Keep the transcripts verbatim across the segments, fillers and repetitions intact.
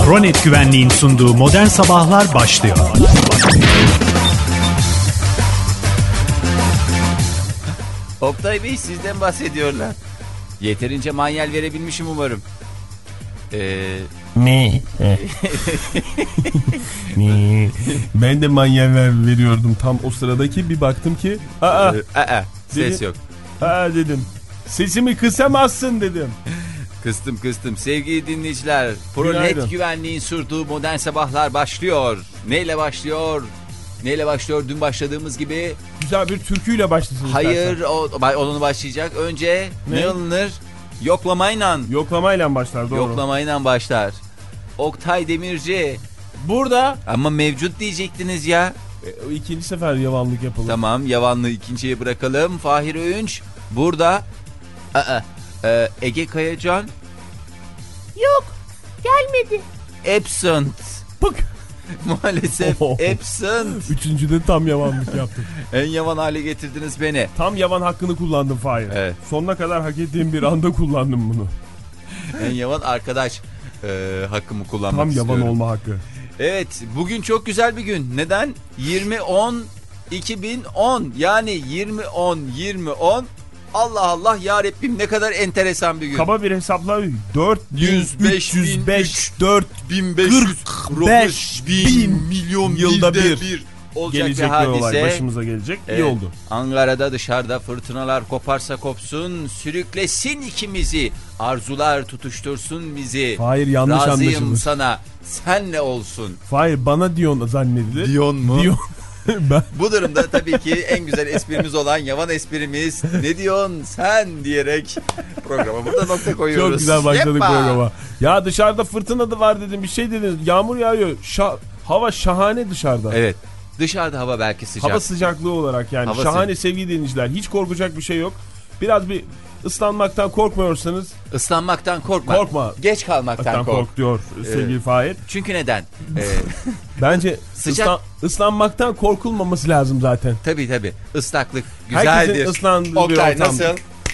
Pronet Güvenliğin sunduğu Modern Sabahlar başlıyor. Oktay Bey, sizden bahsediyorlar. Yeterince manyel verebilmişim umarım. Eee... Ne? Ne? Ben de manyeller veriyordum tam o sıradaki, bir baktım ki aa, ee, aa ses dedim, yok. Aa dedim. Sesimi kısamazsın dedim. Kıstım kıstım. Sevgili dinleyiciler, Pronet Güvenliğin sunduğu Modern Sabahlar başlıyor. Neyle başlıyor? Neyle başlıyor? Dün başladığımız gibi. Güzel bir türküyle başlasın. Hayır, o, onun başlayacak. Önce ne, ne alınır? Yoklamayla. Yoklamayla başlar, doğru. Yoklamayla başlar. Oktay Demirci. Burada. Ama mevcut diyecektiniz ya. E, ikinci sefer yavanlık yapalım. Tamam, yavanlığı ikinciye bırakalım. Fahir Öğünç burada. Aa, e, Ege Kayacan. Yok, gelmedi. Absent. Bak. Maalesef absent. Üçüncüde tam yavanlık yaptım. En yavan hale getirdiniz beni. Tam yavan hakkını kullandım Fahir. Evet. Sonuna kadar hak ettiğim bir anda kullandım bunu. En yavan arkadaş e, hakkımı kullanmak tam istiyorum. Tam yavan olma hakkı. Evet, bugün çok güzel bir gün. Neden? yirmi on iki bin on, yani yirmi on yirmi on. Allah Allah ya Rabbim, ne kadar enteresan bir gün. Kaba bir hesapla dört yüz beş yüz beş dört bin beş yüz bin milyon yılda bir, bir olacak gelecek bir hadise. Olay başımıza gelecek. Evet. İyi oldu. Ankara'da dışarıda fırtınalar koparsa kopsun, sürüklesin ikimizi, arzular tutuştursun bizi. Hayır, yanlış anlaşıldı. Razıyım sana, senle olsun. Hayır, bana diyon zannedilir. Diyon mu? Diyon. Ben... Bu durumda tabii ki en güzel esprimiz olan yavan esprimiz ne diyorsun sen diyerek programa burada nokta koyuyoruz. Çok güzel başladık Yeppa. programa. Ya dışarıda fırtına da var dedim, bir şey dediniz, yağmur yağıyor. Şa- hava şahane dışarıda. Evet, dışarıda hava belki sıcak. Hava sıcaklığı olarak yani hava şahane sı- sevgili dinleyiciler, hiç korkacak bir şey yok. Biraz bir ıslanmaktan korkmuyorsanız. Islanmaktan korkma. Korkma. Geç kalmaktan kork. kork diyor sevgili ee, Fahir. Çünkü neden? Ee, Bence sıcak... ıslan, ıslanmaktan korkulmaması lazım zaten. Tabii tabii. Islaklık güzeldir. Herkesin ıslandığı Oktay, bir ortam. Nasıl?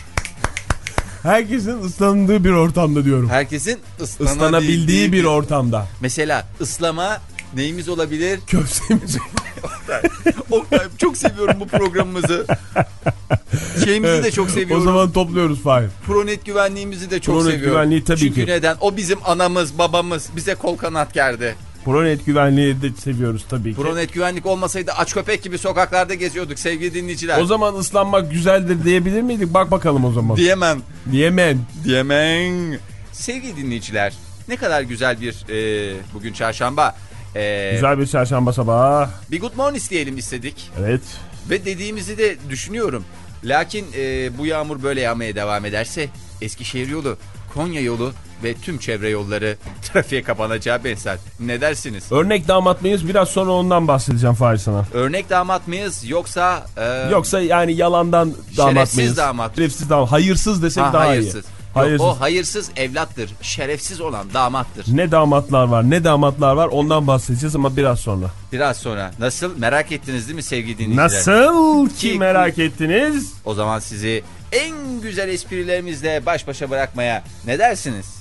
Herkesin ıslandığı bir ortamda diyorum. Herkesin ıslanabildiği bir ortamda. Mesela ıslama neyimiz olabilir? Köftemiz. Oktay, Oktay, çok seviyorum bu programımızı. Şeyimizi evet, de çok seviyorum. O zaman topluyoruz Fahir. Pronet Güvenliğimizi de çok Pronet seviyorum. Güvenliği tabii Çünkü ki. Çünkü neden? O bizim anamız, babamız, bize kol kanat gerdi. Pronet Güvenliği de seviyoruz tabii ki. Pronet Güvenlik olmasaydı aç köpek gibi sokaklarda geziyorduk sevgili dinleyiciler. O zaman ıslanmak güzeldir diyebilir miydik? Bak bakalım o zaman. Diyemem. Diyemem. Diyemem. Sevgili dinleyiciler, ne kadar güzel bir e, bugün çarşamba. E, güzel bir çarşamba sabahı. Bir good morning diyelim istedik. Evet. Ve dediğimizi de düşünüyorum. Lakin e, bu yağmur böyle yağmaya devam ederse Eskişehir yolu, Konya yolu ve tüm çevre yolları trafiğe kapanacağı benzer. Ne dersiniz? Örnek damat mıyız? Biraz sonra ondan bahsedeceğim Fahri sana. Örnek damat mıyız yoksa... E, yoksa yani yalandan damat şerefsiz mıyız? Damat. Şerefsiz damat. Hayırsız desek ha, daha hayırsız. iyi. Hayırsız. Yok, o hayırsız evlattır. Şerefsiz olan damattır. Ne damatlar var, ne damatlar var, ondan bahsedeceğiz ama biraz sonra. Biraz sonra. Nasıl? Merak ettiniz değil mi sevgili dinleyiciler? Nasıl ki, ki merak ettiniz? O zaman sizi en güzel esprilerimizle baş başa bırakmaya ne dersiniz?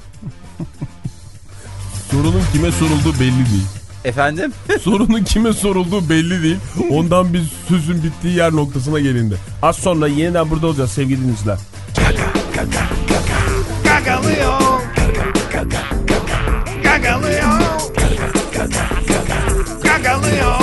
Sorunun kime sorulduğu belli değil. Efendim? Sorunun kime sorulduğu belli değil. Ondan biz sözün bittiği yer noktasına gelindi. Az sonra yeniden burada olacağız sevgili dinleyiciler. Gagalıyor. Gagalıyor. Gagalıyor.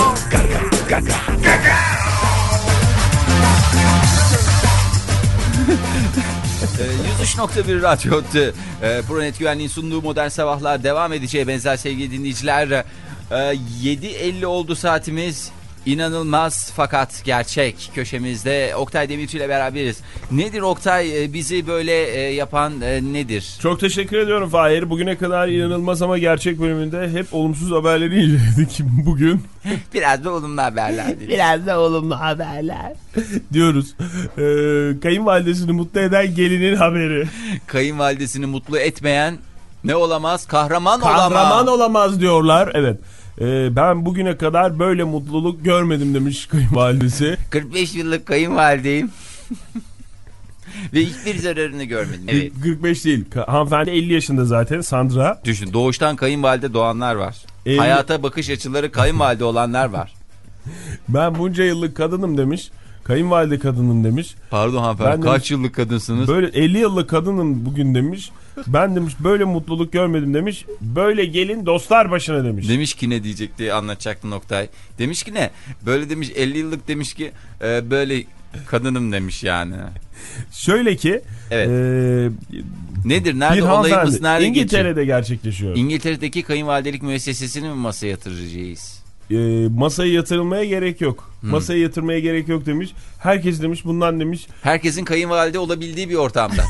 yüz üç nokta bir Radyo e, Pronet Güvenliğin sunduğu Modern Sabahlar devam edeceği benzer sevgili dinleyiciler. E, yedi elli oldu saatimiz. İnanılmaz fakat gerçek köşemizde Oktay Demirci ile beraberiz. Nedir Oktay, bizi böyle yapan nedir? Çok teşekkür ediyorum Fahir. Bugüne kadar inanılmaz ama gerçek bölümünde hep olumsuz haberleri inceledik. Bugün biraz da olumlu haberler. Biraz da olumlu haberler diyoruz. Ee, kayınvalidesini mutlu eden gelinin haberi. Kayınvalidesini mutlu etmeyen ne olamaz? Kahraman, Kahraman olamaz. Kahraman olamaz diyorlar. Evet. Ee, ben bugüne kadar böyle mutluluk görmedim demiş kayınvalidesi. kırk beş yıllık kayınvalideyim. Ve hiçbir zararını görmedim. Evet. kırk beş değil. Hanımefendi elli yaşında zaten, Sandra. Düşün, doğuştan kayınvalide doğanlar var. elli... Hayata bakış açıları kayınvalide olanlar var. Ben bunca yıllık kadınım demiş. Kayınvalide kadınım demiş. Pardon hanımefendi, ben kaç yıllık kadınsınız? Böyle elli yıllık kadınım bugün demiş. Ben demiş böyle mutluluk görmedim demiş. Böyle gelin dostlar başına demiş. Demiş ki ne diyecek diye anlatacaktı Oktay. Demiş ki ne? Böyle demiş elli yıllık demiş ki e, böyle kadınım demiş yani. Şöyle ki. Evet. E, Nedir? Nerede olayımız? Nerede İngiltere'de geçiyor? gerçekleşiyor. İngiltere'deki kayınvalidelik müessesesini mi masaya yatıracağız? E, masaya yatırılmaya gerek yok. Hmm. Masaya yatırmaya gerek yok demiş. Herkes demiş bundan demiş. Herkesin kayınvalide olabildiği bir ortamda.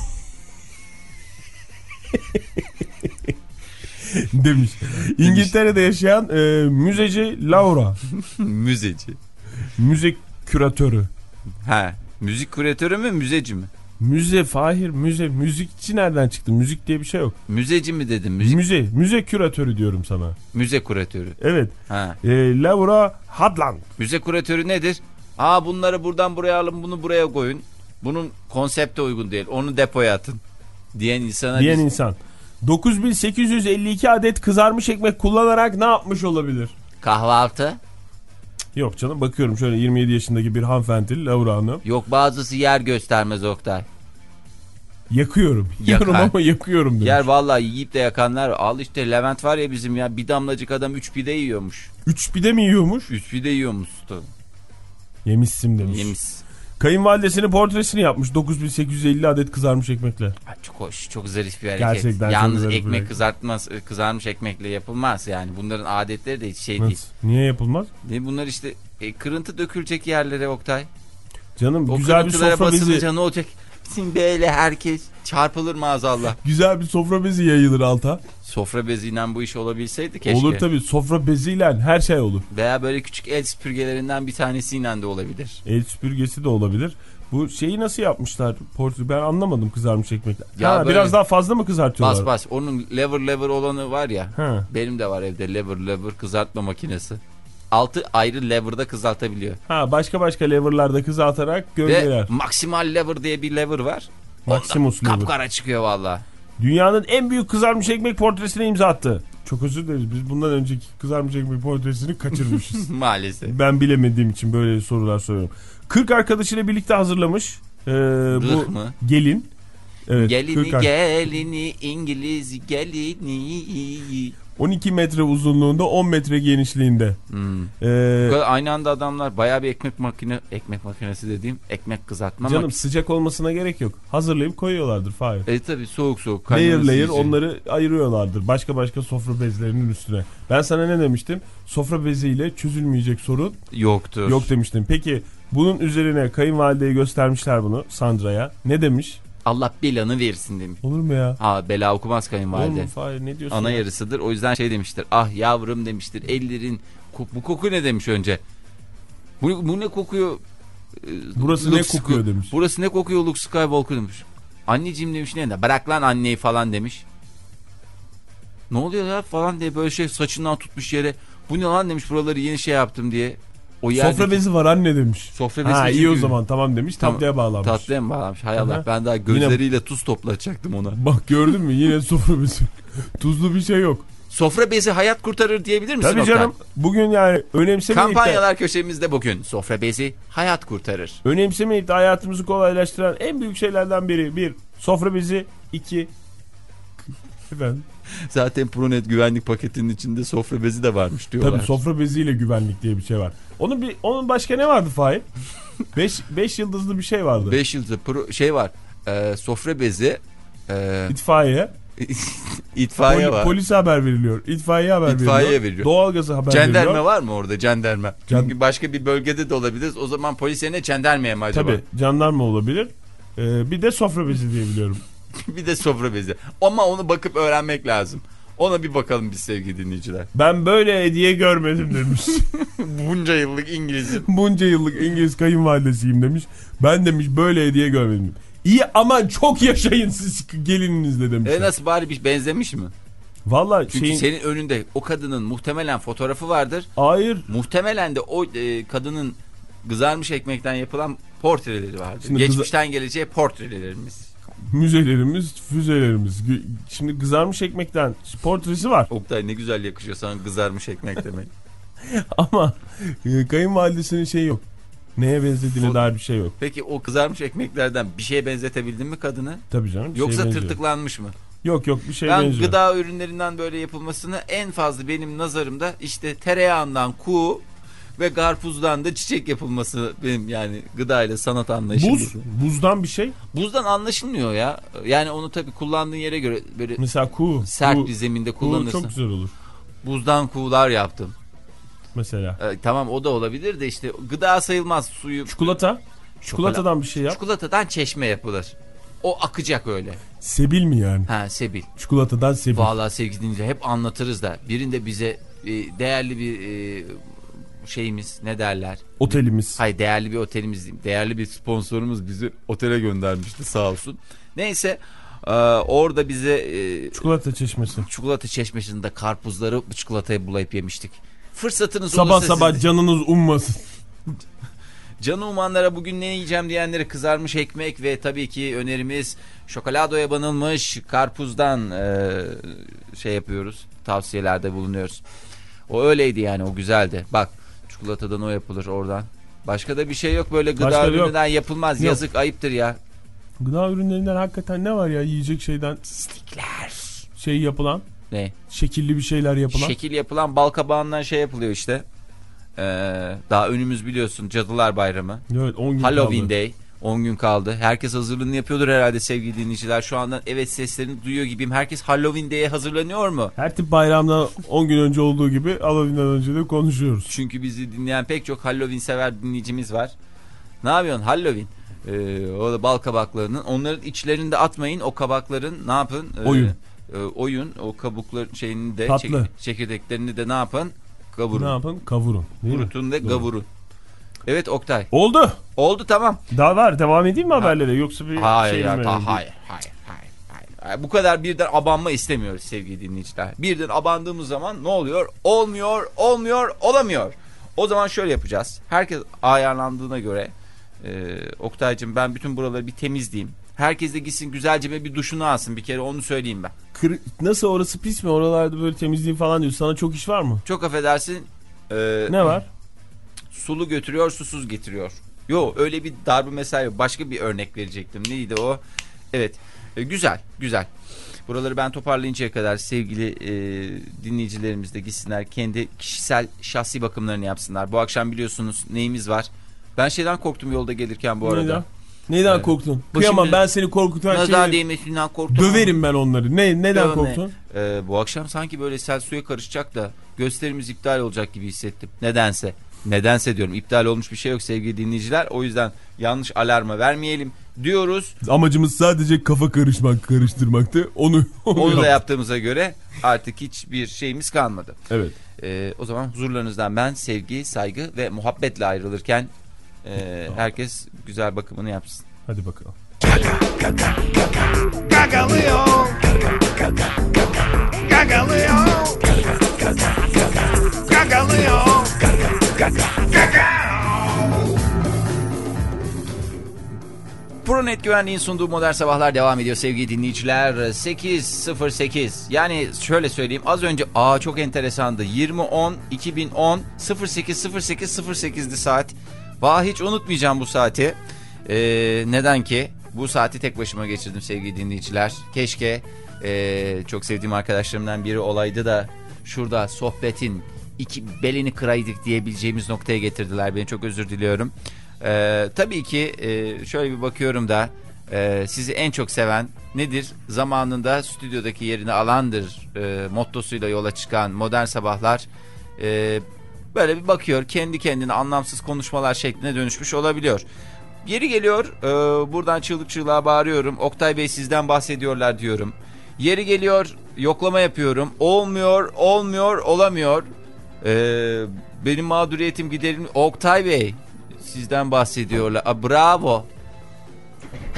demiş. İngiltere'de yaşayan e, müzeci Laura. Müzeci. Müze küratörü. Ha, müzik küratörü mü, müzeci mi? Müze, Fahir, müze. Müzikçi nereden çıktı? Müzik diye bir şey yok. Müzeci mi dedim? Müzik... Müze, müze küratörü diyorum sana. Müze küratörü. Evet. Ha. E, Laura Hadland. Müze küratörü nedir? Aa, bunları buradan buraya alın, bunu buraya koyun. Bunun konsepte uygun değil. Onu depoya atın. Diyen insana Diyen biz... insan. dokuz bin sekiz yüz elli iki adet kızarmış ekmek kullanarak ne yapmış olabilir? Kahvaltı. Yok canım, bakıyorum şöyle yirmi yedi yaşındaki bir hanımefendi Laura Hanım. Yok, bazısı yer göstermez Oktay. Yakıyorum. Yiyorum ama yakıyorum demiş. Yer vallahi yiyip de yakanlar. Al işte Levent var ya bizim ya, bir damlacık adam üç pide yiyormuş. Üç pide mi yiyormuş? Üç pide yiyormuştu. Yemişsim demiş. Yemiş. Kayınvalidesinin portresini yapmış dokuz bin sekiz yüz elli adet kızarmış ekmekle. Ay, çok hoş, çok zarif bir hareket. Gerçekten yalnız çok ekmek zarif. kızartmaz, kızarmış ekmekle yapılmaz yani. Bunların adetleri de hiç şey Nasıl? değil. Niye yapılmaz? Ne bunlar işte e, kırıntı dökülecek yerlere Oktay. Canım O güzel bir sofra bezi. basılınca ne olacak? Bizim böyle herkes çarpılır maazallah. Güzel bir sofra bezi yayılır alta. Sofra beziyle bu iş olabilseydi keşke. Olur tabii, sofra beziyle her şey olur. Veya böyle küçük el süpürgelerinden bir tanesiyle de olabilir. El süpürgesi de olabilir. Bu şeyi nasıl yapmışlar? Portu ben anlamadım, kızarmış ekmekler. Ya ha, biraz daha fazla mı kızartıyorlar? Bas bas. Onun lever lever olanı var ya. Ha. Benim de var evde lever lever kızartma makinesi. Altı ayrı lever'da kızartabiliyor. Ha, başka başka lever'larda kızartarak gölgeler. Ve maksimal lever diye bir lever var. Maximus lever. Kapkara çıkıyor valla. Dünyanın en büyük kızarmış ekmek portresine imza attı. Çok özür dileriz. Biz bundan önceki kızarmış ekmek portresini kaçırmışız. Maalesef. Ben bilemediğim için böyle sorular soruyorum. kırk arkadaşıyla birlikte hazırlamış. Ee, bu mı? gelin. Evet, gelini gelini İngiliz gelini. on iki metre uzunluğunda, on metre genişliğinde. Hmm. Ee, Aynı anda adamlar bayağı bir ekmek makine ekmek makinesi dediğim ekmek kızartma. Canım mak- sıcak olmasına gerek yok. Hazırlayıp koyuyorlardır Fahir. E tabi soğuk soğuk. Layer layer sizi. onları ayırıyorlardır. Başka başka sofra bezlerinin üstüne. Ben sana ne demiştim? Sofra beziyle çözülmeyecek sorun yoktur. yok demiştim. Peki bunun üzerine kayınvalideye göstermişler bunu, Sandra'ya. Ne demiş? Allah belanı versin demiş. Olur mu ya? Ha, bela okumaz kayınvalide. Olur mu Fahir, ne diyorsun? Ana ya? yarısıdır. O yüzden şey demiştir. Ah yavrum demiştir. Ellerin bu koku ne demiş önce. Bu, bu ne kokuyor? Burası Luke ne kokuyor Sky- demiş. Burası ne kokuyor Luke Skywalker demiş. Anneciğim demiş, ne de bırak lan anneyi falan demiş. Ne oluyor ya falan diye böyle şey saçından tutmuş yere. Bu ne lan demiş, buraları yeni şey yaptım diye. O yerdeki... Sofra bezi var anne demiş. Sofra bezi. Ha, iyi çünkü... o zaman tamam demiş, Tamam, tatlıya bağlamış. Tatlıya mı bağlamış? Hay Allah, Aha. ben daha gözleriyle yine... tuz toplatacaktım ona. Bak gördün mü, yine sofra bezi. Tuzlu bir şey yok. Sofra bezi hayat kurtarır diyebilir misin? Tabii canım, bugün yani önemsemeyip kampanyalar de, köşemizde bugün sofra bezi hayat kurtarır. önemsemeyip de hayatımızı kolaylaştıran en büyük şeylerden biri: bir, sofra bezi; iki, efendim. Zaten Pronet güvenlik paketinin içinde sofra bezi de varmış diyorlar. Tabii, sofra beziyle güvenlik diye bir şey var. Onun bir onun başka ne vardı Fahir? beş yıldızlı bir şey vardı. beş yıldızlı pro, şey var. E, sofra bezi, e, itfaiye. itfaiye Poli, var. Polise haber veriliyor. İtfaiye haber İtfaiye veriliyor. veriliyor. Doğalgazı haber Cenderme veriliyor. Cenderme var mı orada? Cenderme. Can... Çünkü başka bir bölgede de olabilir. O zaman polis yerine cendermeye mi acaba? Tabii, jandarma olabilir. Ee, bir de sofra bezi diye biliyorum. Bir de sofra bezi. Ama onu bakıp öğrenmek lazım. Ona bir bakalım biz sevgili dinleyiciler. Ben böyle hediye görmedim demiş. Bunca yıllık İngilizim. Bunca yıllık İngiliz kayınvalidesiyim demiş. Ben demiş böyle hediye görmedim. İyi, aman çok yaşayın siz gelininizle demiş. E nasıl, bari bir benzemiş mi? Vallahi Çünkü şeyin... senin önünde o kadının muhtemelen fotoğrafı vardır. Hayır. Muhtemelen de o e, kadının kızarmış ekmekten yapılan portreleri vardır. Şimdi Geçmişten kıza... geleceğe portrelerimiz. Müzelerimiz, füzelerimiz. Şimdi kızarmış ekmekten portresi var. Oktay ne güzel yakışıyor sana kızarmış ekmek demek. Ama e, kayınvalidesinin şeyi yok. Neye benzediğine o, dair bir şey yok. Peki o kızarmış ekmeklerden bir şeye benzetebildin mi kadını? Tabii canım. Yoksa şey tırtıklanmış mı? Yok yok bir şey ben benziyor. Ben gıda ürünlerinden böyle yapılmasını en fazla benim nazarımda işte tereyağından kuğu ve karpuzdan da çiçek yapılması benim yani gıda ile sanat anlayışım. Buz, buzdan bir şey. Buzdan anlaşılmıyor ya. Yani onu tabii kullandığın yere göre böyle mesela kuğu, sert kuğu, bir zeminde kullanırsın. Kuğu çok güzel olur. Buzdan kuğular yaptım. Mesela. Ee, tamam o da olabilir de işte gıda sayılmaz suyu. Çikolata. Çikolatadan bir şey yap. Çikolatadan çeşme yapılır. O akacak öyle. Sebil mi yani? Ha sebil. Çikolatadan sebil. Vallahi sevgili dinleyiciler hep anlatırız da birinde bize e, değerli bir e, şeyimiz ne derler? Otelimiz. Hayır değerli bir otelimiz değil. Değerli bir sponsorumuz bizi otele göndermişti sağ olsun. Neyse e, orada bize e, çikolata çeşmesi. Çikolata çeşmesinde karpuzları çikolataya bulayıp yemiştik. Fırsatınız sabah olursa sabah siz... canınız ummasın. Canı umanlara bugün ne yiyeceğim diyenlere kızarmış ekmek ve tabii ki önerimiz şokoladoya banılmış karpuzdan e, şey yapıyoruz. Tavsiyelerde bulunuyoruz. O öyleydi yani o güzeldi. Bak çikolatadan o yapılır oradan. Başka da bir şey yok böyle gıda Başka ürününden yok. yapılmaz. Yok. Yazık ayıptır ya. Gıda ürünlerinden hakikaten ne var ya yiyecek şeyden? Stikler. Şey yapılan. Ne? Şekilli bir şeyler yapılan. Şekil yapılan bal kabağından şey yapılıyor işte. Ee, daha önümüz biliyorsun Cadılar Bayramı. Evet on gün Halloween kaldı. Day. on gün kaldı. Herkes hazırlığını yapıyordur herhalde sevgili dinleyiciler. Şu andan evet seslerini duyuyor gibiyim. Herkes Halloween Day'e hazırlanıyor mu? Her tip bayramdan on gün önce olduğu gibi Halloween'den önce de konuşuyoruz. Çünkü bizi dinleyen pek çok Halloween sever dinleyicimiz var. Ne yapıyorsun Halloween? Ee, o da bal kabaklarının. Onların içlerini de atmayın. O kabakların ne yapın? Ee, oyun. E, oyun. O kabuklar şeyini de tatlı. Çek, çekirdeklerini de ne yapın? Kavurun. Ne yapın? Kavurun. Kurutun ve kavurun. Evet Oktay. Oldu. Oldu tamam. Daha var. Devam edeyim mi haberlere? Yoksa bir hayır, şey ya, mi? ta, hayır, hayır, hayır, hayır. Bu kadar birden abanma istemiyoruz sevgili dinleyiciler. Birden abandığımız zaman ne oluyor? Olmuyor, olmuyor, olamıyor. O zaman şöyle yapacağız. Herkes ayarlandığına göre e, Oktay'cığım ben bütün buraları bir temizleyeyim. Herkes de gitsin güzelce bir duşunu alsın bir kere onu söyleyeyim ben. Kır, nasıl orası pis mi? Oralarda böyle temizliğin falan diyor. Sana çok iş var mı? Çok affedersin. E, ne var? Sulu götürüyor, susuz getiriyor. Yo öyle bir darbe mesai yok. Başka bir örnek verecektim. Neydi o? Evet. E, güzel, güzel. Buraları ben toparlayıncaya kadar sevgili e, dinleyicilerimiz de gitsinler. Kendi kişisel şahsi bakımlarını yapsınlar. Bu akşam biliyorsunuz neyimiz var? Ben şeyden korktum yolda gelirken bu arada. Neyden? Neyden ee, korktun? Kıyamam ben seni korkutan şeyi. Nazar değmesinden korktum. Döverim ben onları. Ne, neden Dövme. korktun? Ee, bu akşam sanki böyle sel suya karışacak da gösterimiz iptal olacak gibi hissettim. Nedense. Nedense diyorum. İptal olmuş bir şey yok sevgili dinleyiciler. O yüzden yanlış alarma vermeyelim diyoruz. Amacımız sadece kafa karışmak, karıştırmaktı. Onu, onu, onu da yaptığımıza göre artık hiçbir şeyimiz kalmadı. Evet. Ee, o zaman huzurlarınızdan ben sevgi, saygı ve muhabbetle ayrılırken e, herkes güzel bakımını yapsın. Hadi bakalım. Gagalıyor. Gagalıyor. Gagalıyor. ProNet Güvenliğin sunduğu Modern Sabahlar devam ediyor sevgili dinleyiciler. sekiz sıfır sekiz yani şöyle söyleyeyim az önce aa çok enteresandı. yirmi on iki bin on sıfır sekiz sıfır sekiz sıfır sekizdi saat. Vah hiç unutmayacağım bu saati. Ee, neden ki? Bu saati tek başıma geçirdim sevgili dinleyiciler. Keşke e, çok sevdiğim arkadaşlarımdan biri olaydı da şurada sohbetin iki belini kıraydık diyebileceğimiz noktaya getirdiler. Ben çok özür diliyorum. Ee, tabii ki e, şöyle bir bakıyorum da e, sizi en çok seven nedir? Zamanında stüdyodaki yerini alandır e, mottosuyla yola çıkan Modern Sabahlar e, böyle bir bakıyor kendi kendine anlamsız konuşmalar şekline dönüşmüş olabiliyor. Yeri geliyor e, buradan çığlık çığlığa bağırıyorum. Oktay Bey sizden bahsediyorlar diyorum. Yeri geliyor yoklama yapıyorum. Olmuyor, olmuyor, olamıyor. E, benim mağduriyetim giderim. Oktay Bey sizden bahsediyorlar. A, bravo. Ay,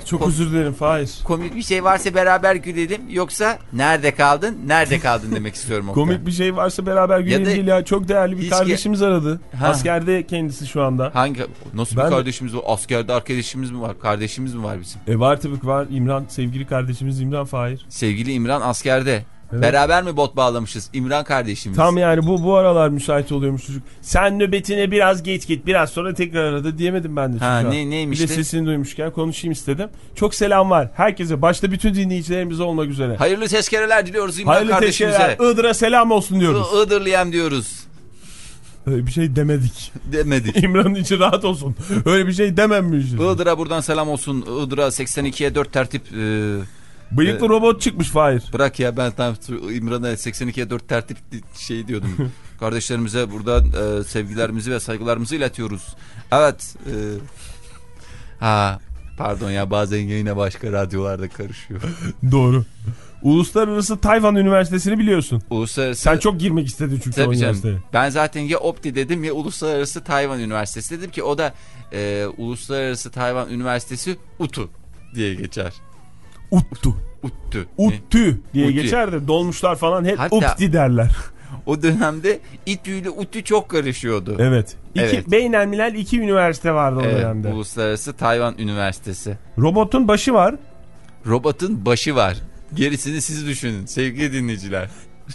Çok Kom- özür dilerim Fahir. Komik bir şey varsa beraber gülelim. Yoksa nerede kaldın? Nerede kaldın demek istiyorum. Oktay. Komik bir şey varsa beraber gülelim değil ya. Çok değerli bir hiç kardeşimiz ge- aradı. Ha. Askerde kendisi şu anda. Hangi? Nasıl Ben bir de- kardeşimiz var? Askerde arkadaşımız mı var? Kardeşimiz mi var bizim? E var tabii ki var. İmran, sevgili kardeşimiz İmran Fahir. Sevgili İmran askerde. Evet. Beraber mi bot bağlamışız? İmran kardeşimiz. Tam yani bu bu aralar müsait oluyormuş çocuk. Sen nöbetine biraz geç git. Biraz sonra tekrar aradı diyemedim ben de çocuğa. Ha, ne, neymişti? Bir de sesini duymuşken konuşayım istedim. Çok selam var herkese. Başta bütün dinleyicilerimize olmak üzere. Hayırlı tezkereler diliyoruz İmran Hayırlı kardeşimize. teşekkürler. Iğdır'a selam olsun diyoruz. I- Iğdırlıyam diyoruz. Öyle bir şey demedik. Demedik. İmran'ın içi rahat olsun. Öyle bir şey dememişiz. Iğdır'a buradan selam olsun. Iğdır'a seksen ikiye dört tertip... E, Bıyıklı e, robot çıkmış Fahir. bırak ya, ben tam İmran'a seksen ikiye dört tertip şey diyordum. Kardeşlerimize buradan e, sevgilerimizi ve saygılarımızı iletiyoruz. Evet. E, ha pardon ya, bazen yayına başka radyolarda karışıyor. Doğru. Uluslararası Tayvan Üniversitesi'ni biliyorsun. Uluslararası... Sen çok girmek istedin çünkü o Tabii üniversiteye. canım. Ben zaten ya OPTI dedim ya Uluslararası Tayvan Üniversitesi dedim ki o da e, Uluslararası Tayvan Üniversitesi U T U diye geçer. Uttu. UTTÜ. Uttü diye Utti. geçer de dolmuşlar falan hep Hatta- Upti derler. O dönemde İTÜ ile UTÜ çok karışıyordu. Evet. İki, Evet. Beynelmilel iki üniversite vardı o Evet, dönemde. Uluslararası Tayvan Üniversitesi. Robotun başı var. Robotun başı var. Gerisini siz düşünün sevgili dinleyiciler.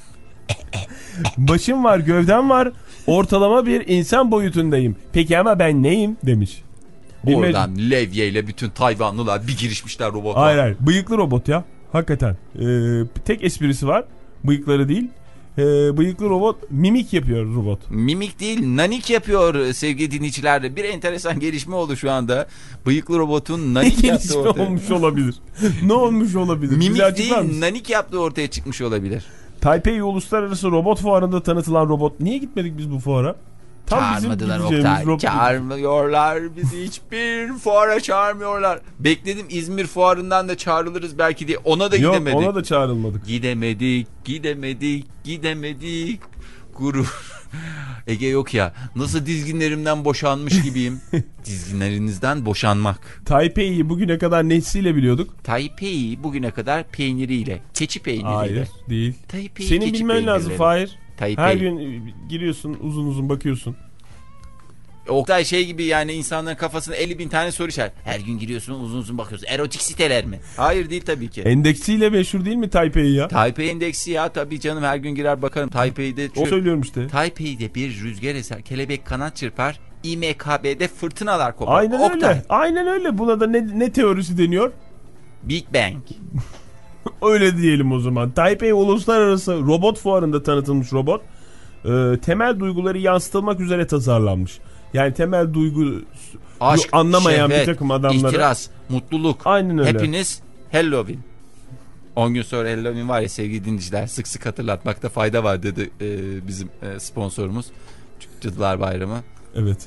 Başım var, gövdem var. Ortalama bir insan boyutundayım. Peki ama ben neyim demiş. Bilmem- Oradan levyeyle bütün Tayvanlılar bir girişmişler robota. Hayır hayır. Bıyıklı robot ya. Hakikaten. Ee, tek esprisi var. Bıyıkları değil. Ee, bıyıklı robot mimik yapıyor robot. Mimik değil, nanik yapıyor sevgili dinleyiciler. Bir enteresan gelişme oldu şu anda. Bıyıklı robotun nanik yaptığı Gelişme ortaya. olmuş olabilir. Ne olmuş olabilir? Bize Mimik açıklar değil, mısın? nanik yaptığı ortaya çıkmış olabilir. Taipei Uluslararası Robot Fuarı'nda tanıtılan robot. Niye gitmedik biz bu fuara? Tam bizim Çağırmadılar gideceğimiz Oktay. robot. Çağırmıyorlar bizi, hiçbir fuara çağırmıyorlar. Bekledim İzmir fuarından da çağrılırız belki diye. Ona da Yok, gidemedik. ona da çağrılmadık. Gidemedik, gidemedik, gidemedik. Gurur. Ege yok ya. Nasıl dizginlerimden boşanmış gibiyim. Dizginlerinizden boşanmak. Taipei'yi bugüne kadar nesiyle biliyorduk? Taipei bugüne kadar peyniriyle. Keçi peyniriyle. Hayır, değil. Taipei Senin keçi bilmen lazım peynirleri. Fahir. Taipei. Her gün giriyorsun, uzun uzun bakıyorsun. Oktay şey gibi yani, insanların kafasına elli bin tane soru işaret. Her gün giriyorsun, uzun uzun bakıyorsun. Erotik siteler mi? Hayır değil tabii ki. Endeksiyle meşhur değil mi Taipei ya? Taipei endeksi ya, tabii canım, her gün girer bakarım. Taipei'de O şu, söylüyorum işte. Taipei'de bir rüzgar eser, kelebek kanat çırpar, İ M K B'de fırtınalar kopar. Aynen Oktay. öyle. Aynen öyle. Buna da ne, ne teorisi deniyor? Big Bang. Öyle diyelim o zaman. Taipei Uluslararası Robot Fuarı'nda tanıtılmış robot e, temel duyguları yansıtılmak üzere tasarlanmış. Yani temel duygu Aşk, anlamayan şehvet, bir takım adamlara. ihtiras, mutluluk. Aynen öyle. Hepiniz Halloween. on gün sonra Halloween var ya sevgili dinleyiciler, sık sık hatırlatmakta fayda var dedi e, bizim e, sponsorumuz. Cadılar Bayramı. Evet.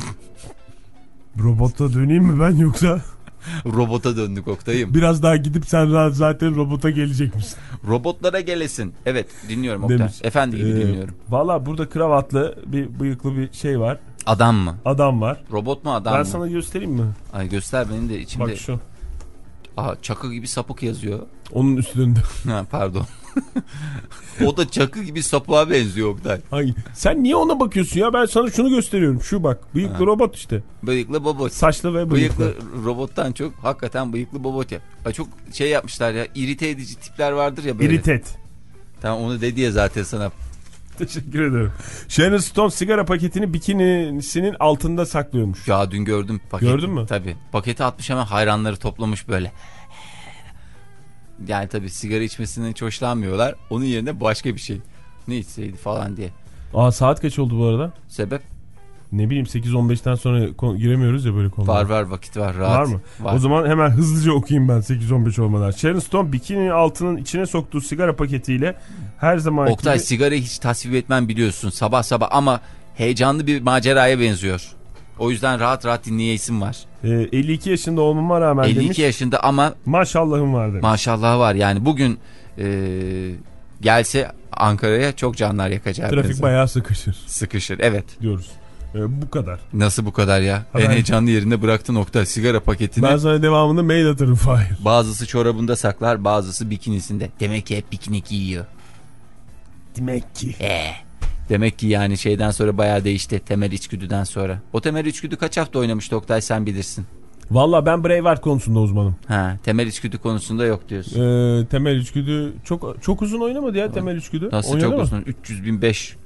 Robota döneyim mi ben yoksa? Robota döndük Oktay'ım. Biraz daha gidip sen zaten robota gelecek misin? Robotlara gelesin. Evet dinliyorum Oktay. Demiş. Efendi gibi Ee, dinliyorum. Valla burada kravatlı bir bıyıklı bir şey var. Adam mı? Adam var. Robot mu adam ben mı? sana göstereyim mi? Ay göster, benim de içimde. Bak şu. Aa, çakı gibi sapık yazıyor. Onun üstünde. Ha, pardon. O da çakı gibi sapığa benziyor Oktay. Hangi? Sen niye ona bakıyorsun ya? Ben sana şunu gösteriyorum. Şu bak. Bıyıklı Ha. robot işte. Bıyıklı robot. Saçlı ve bıyıklı. Bıyıklı robottan çok hakikaten bıyıklı robot ya. Ay, çok şey yapmışlar ya. İrite edici tipler vardır ya böyle. İritet. Tamam, onu dedi ya zaten sana. Teşekkür ederim. Sharon Stone sigara paketini bikinisinin altında saklıyormuş. Ya dün gördüm paketi. Gördün mü? Tabii. Paketi atmış, hemen hayranları toplamış böyle. Yani tabii sigara içmesinden hiç hoşlanmıyorlar. Onun yerine başka bir şey. Ne içseydi falan diye. Aa, saat kaç oldu bu arada? Sebep? Ne bileyim, sekiz on beşten sonra giremiyoruz ya böyle konulara. Var var vakit var, rahat. Var mı? Var. O zaman hemen hızlıca okuyayım ben sekiz on beş olmadan. Sharon Stone bikininin altının içine soktuğu sigara paketiyle her zaman Oktay, gibi... sigarayı hiç tasvip etmem biliyorsun sabah sabah, ama heyecanlı bir maceraya benziyor. O yüzden rahat rahat dinleyesim var. Ee, elli iki yaşında olmama rağmen elli iki demiş. yaşında ama Maşallahım var demiş. maşallah var. Yani bugün e, gelse Ankara'ya çok canlar yakacak. Trafik bayağı sıkışır Sıkışır, evet. diyoruz. Ee, bu kadar. Nasıl bu kadar ya? Haber. En heyecanlı yerinde bıraktı nokta. Sigara paketini. Ben sana devamında mail atarım Fahir. Bazısı çorabında saklar, bazısı bikinisinde. Demek ki hep bikini giyiyor. Demek ki. Ee. Demek ki yani şeyden sonra bayağı değişti. Temel içgüdüden sonra. O temel içgüdü kaç hafta oynamıştı Oktay, sen bilirsin. Valla ben Braveheart konusunda uzmanım. Ha, temel içgüdü konusunda yok diyorsun. Ee, temel içgüdü çok çok uzun oynamadı ya temel içgüdü. Nasıl Oynadı çok mı? uzun? üç yüz bin beş.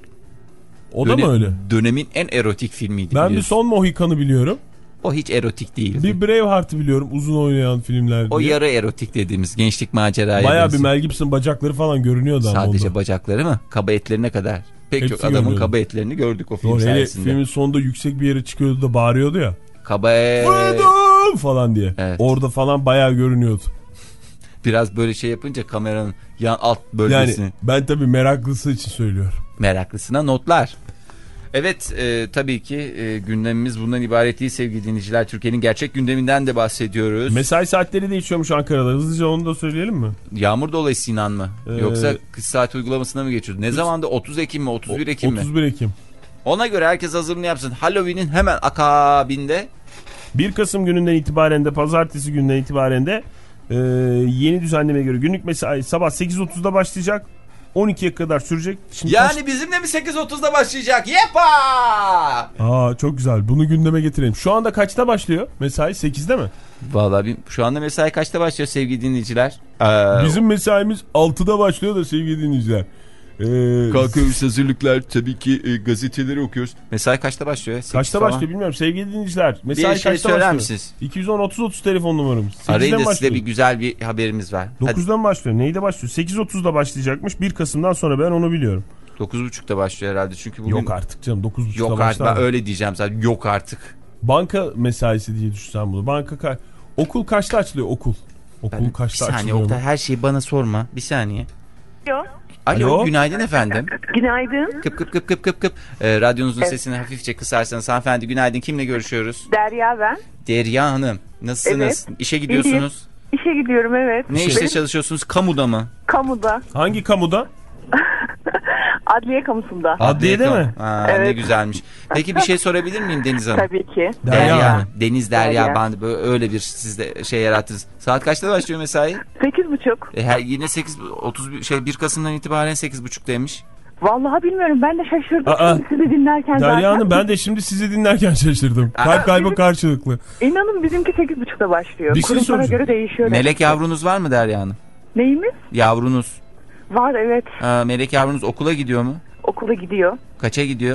O da mı öyle? Dönemin en erotik filmiydi. Ben biliyorsun. bir Son Mohikan'ı biliyorum. O hiç erotik değildi. Bir Braveheart'ı biliyorum uzun oynayan filmler O diye. yarı erotik dediğimiz gençlik maceraya Bayağı bir benziyor. Mel Gibson bacakları falan görünüyordu ama Sadece onda. bacakları mı? Kaba etlerine kadar. Pek Hepsi çok adamın görünüyordu. kaba etlerini gördük o film Doğru, hele sayesinde. filmin sonunda yüksek bir yere çıkıyordu da bağırıyordu ya. Kaba et. Freedom falan diye. Evet. Orada falan bayağı görünüyordu. Biraz böyle şey yapınca kameranın yan alt bölgesini. Yani ben tabii meraklısı için söylüyorum. Meraklısına notlar. Evet, e, tabii ki e, gündemimiz bundan ibaret değil sevgili dinleyiciler. Türkiye'nin gerçek gündeminden de bahsediyoruz. Mesai saatleri değişiyormuş Ankara'da. Hızlıca onu da söyleyelim mi? Yağmur dolayısıyla mı? Ee, Yoksa kış saat uygulamasına mı geçiyordu? Ne zamanda? otuz Ekim mi? otuz bir Ekim mi? otuz bir Ekim. Ona göre herkes hazırlığını yapsın. Halloween'in hemen akabinde. bir Kasım gününden itibaren de pazartesi gününden itibaren de e, yeni düzenlemeye göre günlük mesai sabah sekiz otuzda başlayacak. on ikiye kadar sürecek. Şimdi Yani kaç... bizim de mi sekiz otuzda başlayacak? Yepa! Aa, çok güzel. Bunu gündeme getirelim. Şu anda kaçta başlıyor? Mesai sekizde mi? Vallahi şu anda mesai kaçta başlıyor sevgili dinleyiciler? Ee, Bizim mesaimiz altıda başlıyor da sevgili dinleyiciler. Ee, kalkıyoruz, hazırlıklar, tabii ki e, gazeteleri okuyoruz. Mesai kaçta başlıyor? Kaçta falan. başlıyor bilmiyorum sevgili dinleyiciler. Mesai Bir şey kaçta söyler başlıyor? misiniz? iki yüz on otuz otuz telefon numaramız. Arayın da size başlıyor. bir güzel bir haberimiz var. dokuzdan başlıyor. Neyde başlıyor? sekiz otuzda başlayacakmış. bir Kasım'dan sonra ben onu biliyorum. dokuz buçukta başlıyor herhalde çünkü bugün... Yok artık canım dokuz buçukta Yok başlar. artık, ben öyle diyeceğim zaten. Yok artık. Banka mesaisi diye düşünsen bunu. Banka ka- okul kaçta açılıyor okul? Okul Ben, kaçta bir saniye açılıyor? Oktay, her şeyi bana sorma. Bir saniye. Alo. Alo, Alo. günaydın efendim. Günaydın. Kıp kıp kıp kıp kıp kıp. Ee, radyonuzun sesini hafifçe kısarsanız hanımefendi, günaydın. Kimle görüşüyoruz? Derya ben. Derya Hanım. Nasılsınız? Evet. İşe gidiyorsunuz. İşe gidiyorum evet. Ne işte çalışıyorsunuz? Kamuda mı? Kamuda. Hangi kamuda? Adliye kamusunda. Adliyede Adliye mi? kamu. Ha, Ne Evet. güzelmiş. Peki bir şey sorabilir miyim Deniz Hanım? Tabii ki. Derya Derya Hanım. Hanım. Deniz Derya. Derya. Ben de böyle öyle bir sizde şey yarattınız. Saat kaçta başlıyor mesai? Sekiz buçuk. E, her, yine sekiz otuz bir şey bir Kasım'dan itibaren sekiz buçuktaymış. Vallahi bilmiyorum ben de şaşırdım. Aa, Şimdi sizi dinlerken Derya zaten. Hanım ben de şimdi sizi dinlerken şaşırdım. Kalp kalbe karşılıklı. İnanın bizimki sekiz buçukta başlıyor. Bir şey Kurumlara soracağım. göre değişiyor. Melek yavrunuz var mı Derya Hanım? Neyimiz? Yavrunuz. Var evet. Ha, melek yavrunuz okula gidiyor mu? Okula gidiyor. Kaça gidiyor?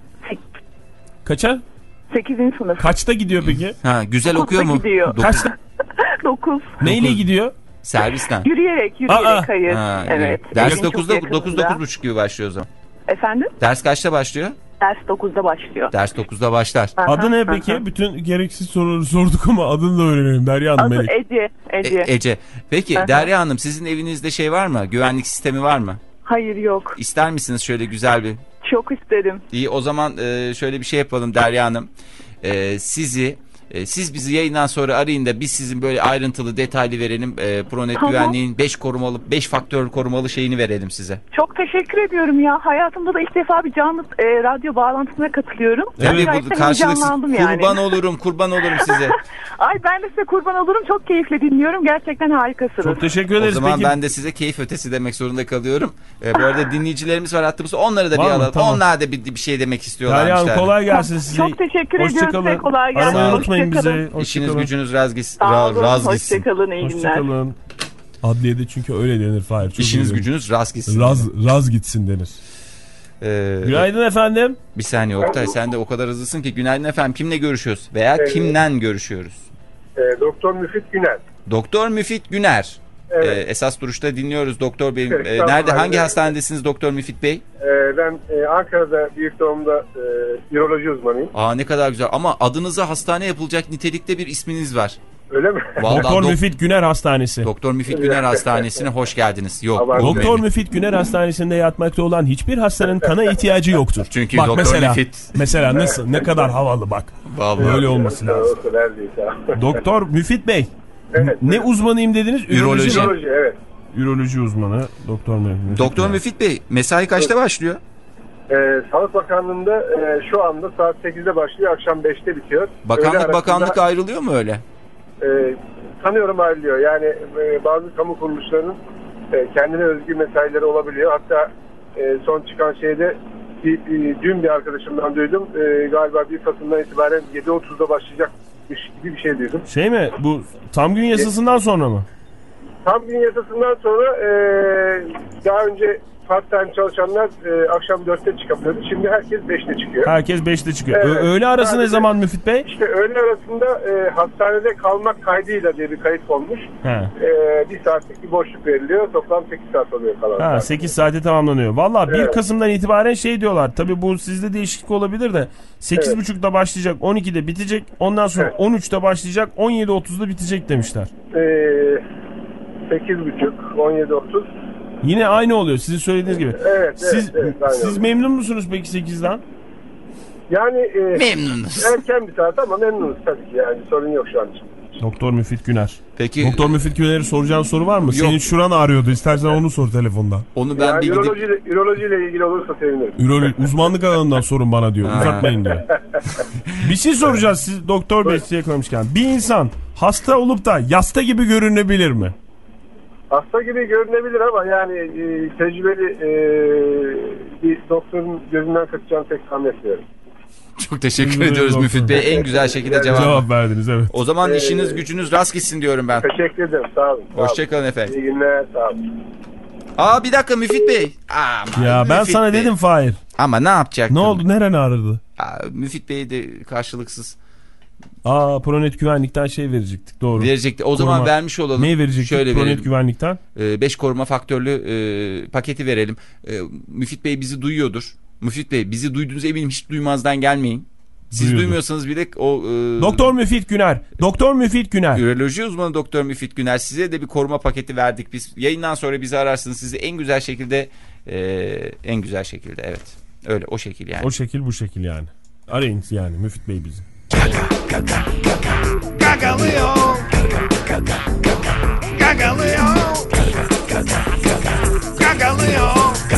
Kaça? Sekizinci sınıf. Kaçta gidiyor peki? Ha, güzel Dokuzda okuyor mu? gidiyor. Dokuz. Kaçta? Dokuz. Neyle gidiyor? Servisten. Yürüyerek yürüyerek Aa, hayır. Ha, evet. Ders Evin çok dokuzda yakınında. dokuz dokuz buçuk gibi başlıyor o zaman. Efendim? Ders kaçta başlıyor? Ders dokuzda başlıyor. Ders dokuzda başlar. Aha, Adı ne aha. peki? Bütün gereksiz soruları sorduk ama adını da öğrenelim. Derya Hanım. Adı Melek. Ece. Ece. E- Ece. Peki Aha. Derya Hanım, sizin evinizde şey var mı? Güvenlik sistemi var mı? Hayır yok. İster misiniz şöyle güzel bir... Çok isterim. İyi, o zaman e, şöyle bir şey yapalım Derya Hanım. E, sizi... E, siz bizi yayından sonra arayın da biz sizin böyle ayrıntılı detaylı verelim. E, Pronet Tamam. güvenliğin beş korumalı beş faktör korumalı şeyini verelim size. Çok teşekkür ediyorum ya. Hayatımda da ilk defa bir canlı e, radyo bağlantısına katılıyorum. Tabii bu Gerçekten karşılıksız heyecanlandım yani. kurban olurum kurban olurum size. Ay ben de size kurban olurum. Çok keyifle dinliyorum. Gerçekten harikasınız. Çok teşekkür O ederiz. zaman peki. ben de size keyif ötesi demek zorunda kalıyorum. E, bu arada dinleyicilerimiz var hattımızda, onları da Var bir mı? alalım. Tamam. Onlar da bir, bir şey demek Derya istiyorlarmış. Hanım yani. kolay gelsin size. Çok teşekkür ediyorum Hoşçakalın. size. Kolay gelsin. Aramayı Sağ unutmayın bize. Hoşçakalın. İşiniz Hoşçakalın. gücünüz raz gitsin. Sağ olun. Raz gitsin. Hoşçakalın. İyi günler. Hoşçakalın. Adliyede çünkü öyle denir Fahir. Çok İşiniz iyi denir. gücünüz rast gitsin. Raz, raz gitsin denir. Ee, Günaydın efendim. Bir saniye Oktay, sen de o kadar hızlısın ki. Günaydın efendim, kimle görüşüyoruz? Veya kimden görüşüyoruz? E, Doktor Müfit Güner. Doktor Müfit Güner. Evet. Ee, esas duruşta dinliyoruz doktor bey. Evet, Ee, tamam, nerede, hangi aynen. hastanedesiniz doktor Müfit Bey? E, ben e, Ankara'da büyük doğumda e, üroloji uzmanıyım. Aa, ne kadar güzel, ama adınıza hastane yapılacak nitelikte bir isminiz var. Öyle mi? Vallahi Doktor dok- Müfit Güner Hastanesi. Doktor Müfit Güner Hastanesi'ne hoş geldiniz. Yok. Abartmayın. olmuyor. Doktor Müfit Güner Hastanesi'nde yatmakta olan hiçbir hastanın kana ihtiyacı yoktur. Çünkü bak Doktor mesela, Müfit. mesela nasıl, ne kadar havalı bak. Vallahi. Böyle olması lazım. O kadar değil. Tamam. Doktor Müfit Bey. Evet. Ne uzmanıyım dediniz? Üroloji. mi? Üroloji evet. Üroloji uzmanı. Doktor Müfit. Doktor Güner. Müfit Bey, mesai kaçta başlıyor? Ee, Sağlık Bakanlığı'nda e, şu anda saat sekizde başlıyor, akşam beşte bitiyor. Bakanlık Öğle arasında, bakanlık ayrılıyor mu öyle? E, tanıyorum ayrılıyor. Yani e, bazı kamu kuruluşlarının e, kendine özgü mesaileri olabiliyor. Hatta e, son çıkan şeyde bir, e, dün bir arkadaşımdan duydum. E, galiba bir Kasım'dan itibaren yedi otuzda başlayacakmış gibi bir şey duydum. Şey mi? Bu tam gün yasasından sonra mı? Tam gün yasasından sonra e, daha önce part-time çalışanlar e, akşam dörtte çıkabiliyordu. Şimdi herkes beşte çıkıyor. Herkes beşte çıkıyor. Evet. Ö- öğle arası Sadece, ne zaman Müfit Bey? İşte öğle arasında e, hastanede kalmak kaydıyla diye bir kayıt olmuş. He. E, bir saatlik bir boşluk veriliyor. Toplam sekiz saat oluyor kalan. Ha, sekiz saate tamamlanıyor. Valla Evet. bir Kasım'dan itibaren şey diyorlar. Tabii bu sizde değişiklik olabilir de sekiz buçukta başlayacak, on ikide bitecek. Ondan sonra Evet. on üçte başlayacak, on yedi otuzda bitecek demişler. E, sekiz buçuk, on yedi otuz. Yine aynı oluyor sizin söylediğiniz gibi. Evet, Siz, evet, evet, siz aynen. memnun musunuz peki sekizden? Yani e, Memnunuz. erken bir saat ama memnunuz tabii ki, yani sorun yok şu an için. Doktor Müfit Güner. Peki Doktor Müfit Güner'e soracağın soru var mı? Yok. Senin şuran ağrıyordu. İstersen onu sor telefonda. onu ben Yani bir gidip... üroloji, ürolojiyle ilgili olursa sevinirim. Üroloji uzmanlık alanından sorun bana diyor. Ha. Uzatmayın diyor. Bir şey soracağız siz Doktor Bey size yakalamışken. Bir insan hasta olup da yasta gibi görünebilir mi? Hasta gibi görünebilir ama yani e, tecrübeli e, bir doktorun gözünden kaçacağını pek sanmıyorum. Çok teşekkür Teşekkür ediyoruz ederim Müfit Bey. En güzel şekilde cevap. Cevap verdiniz evet. O zaman Ee, işiniz gücünüz rast gitsin diyorum ben. Teşekkür ederim, sağ olun. sağ olun. Hoşçakalın efendim. İyi günler, sağ olun. Aa bir dakika Müfit Bey. Aman Ya ben Müfit sana Bey. dedim Fahir. Ama ne yapacaktım? Ne oldu? Neren ağrıdı? Aa, Müfit Bey de karşılıksız Aa Pronet güvenlikten şey verecektik doğru. verecekti. O zaman Koruma. vermiş olalım. Ne verecektik Şöyle Pronet verelim. güvenlikten? beş koruma faktörlü e, paketi verelim. E, Müfit Bey bizi duyuyordur. Müfit Bey bizi duyduğunuza eminim, hiç duymazdan gelmeyin. Siz Duyuyordur. duymuyorsanız bile o... E, Doktor Müfit Güner. Doktor Müfit Güner. Üroloji uzmanı Doktor Müfit Güner, size de bir koruma paketi verdik biz. Yayından sonra bizi ararsınız, sizi en güzel şekilde e, en güzel şekilde evet. Öyle o şekil yani. O şekil bu şekil yani. Arayın yani Müfit Bey bizi. Gagalıyor. Gagalıyor. Gagalıyor.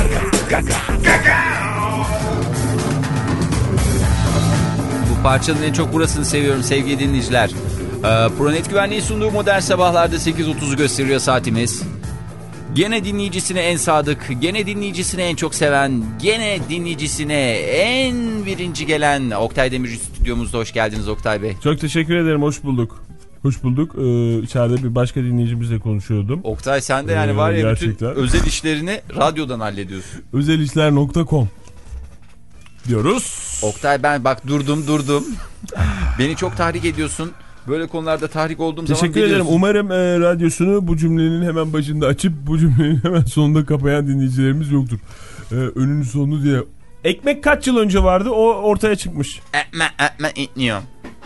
Bu parçanın en çok burasını seviyorum sevgili dinleyiciler. Ee, Pronet Güvenliği sunduğu Modern Sabahlar'da sekiz otuzu gösteriyor saatimiz. Gene dinleyicisine en sadık, gene dinleyicisine en çok seven, gene dinleyicisine en birinci gelen Oktay Demirci stüdyomuzda. Hoş geldiniz Oktay Bey. Çok teşekkür ederim. Hoş bulduk. Hoş bulduk. Ee, içeride bir başka dinleyicimizle konuşuyordum. Oktay sen de yani Ee, var ya gerçekten. bütün özel işlerini radyodan hallediyorsun. özelişler nokta com diyoruz. Oktay ben bak durdum durdum. Beni çok tahrik ediyorsun. Böyle konularda tahrik olduğum zaman Teşekkür ederim. biliyorsun. Umarım e, radyosunu bu cümlenin hemen başında açıp bu cümlenin hemen sonunda kapayan dinleyicilerimiz yoktur. E, önünü sonunu diye. Ekmek kaç yıl önce vardı? O ortaya çıkmış. Ekmek ekmek itniyorum.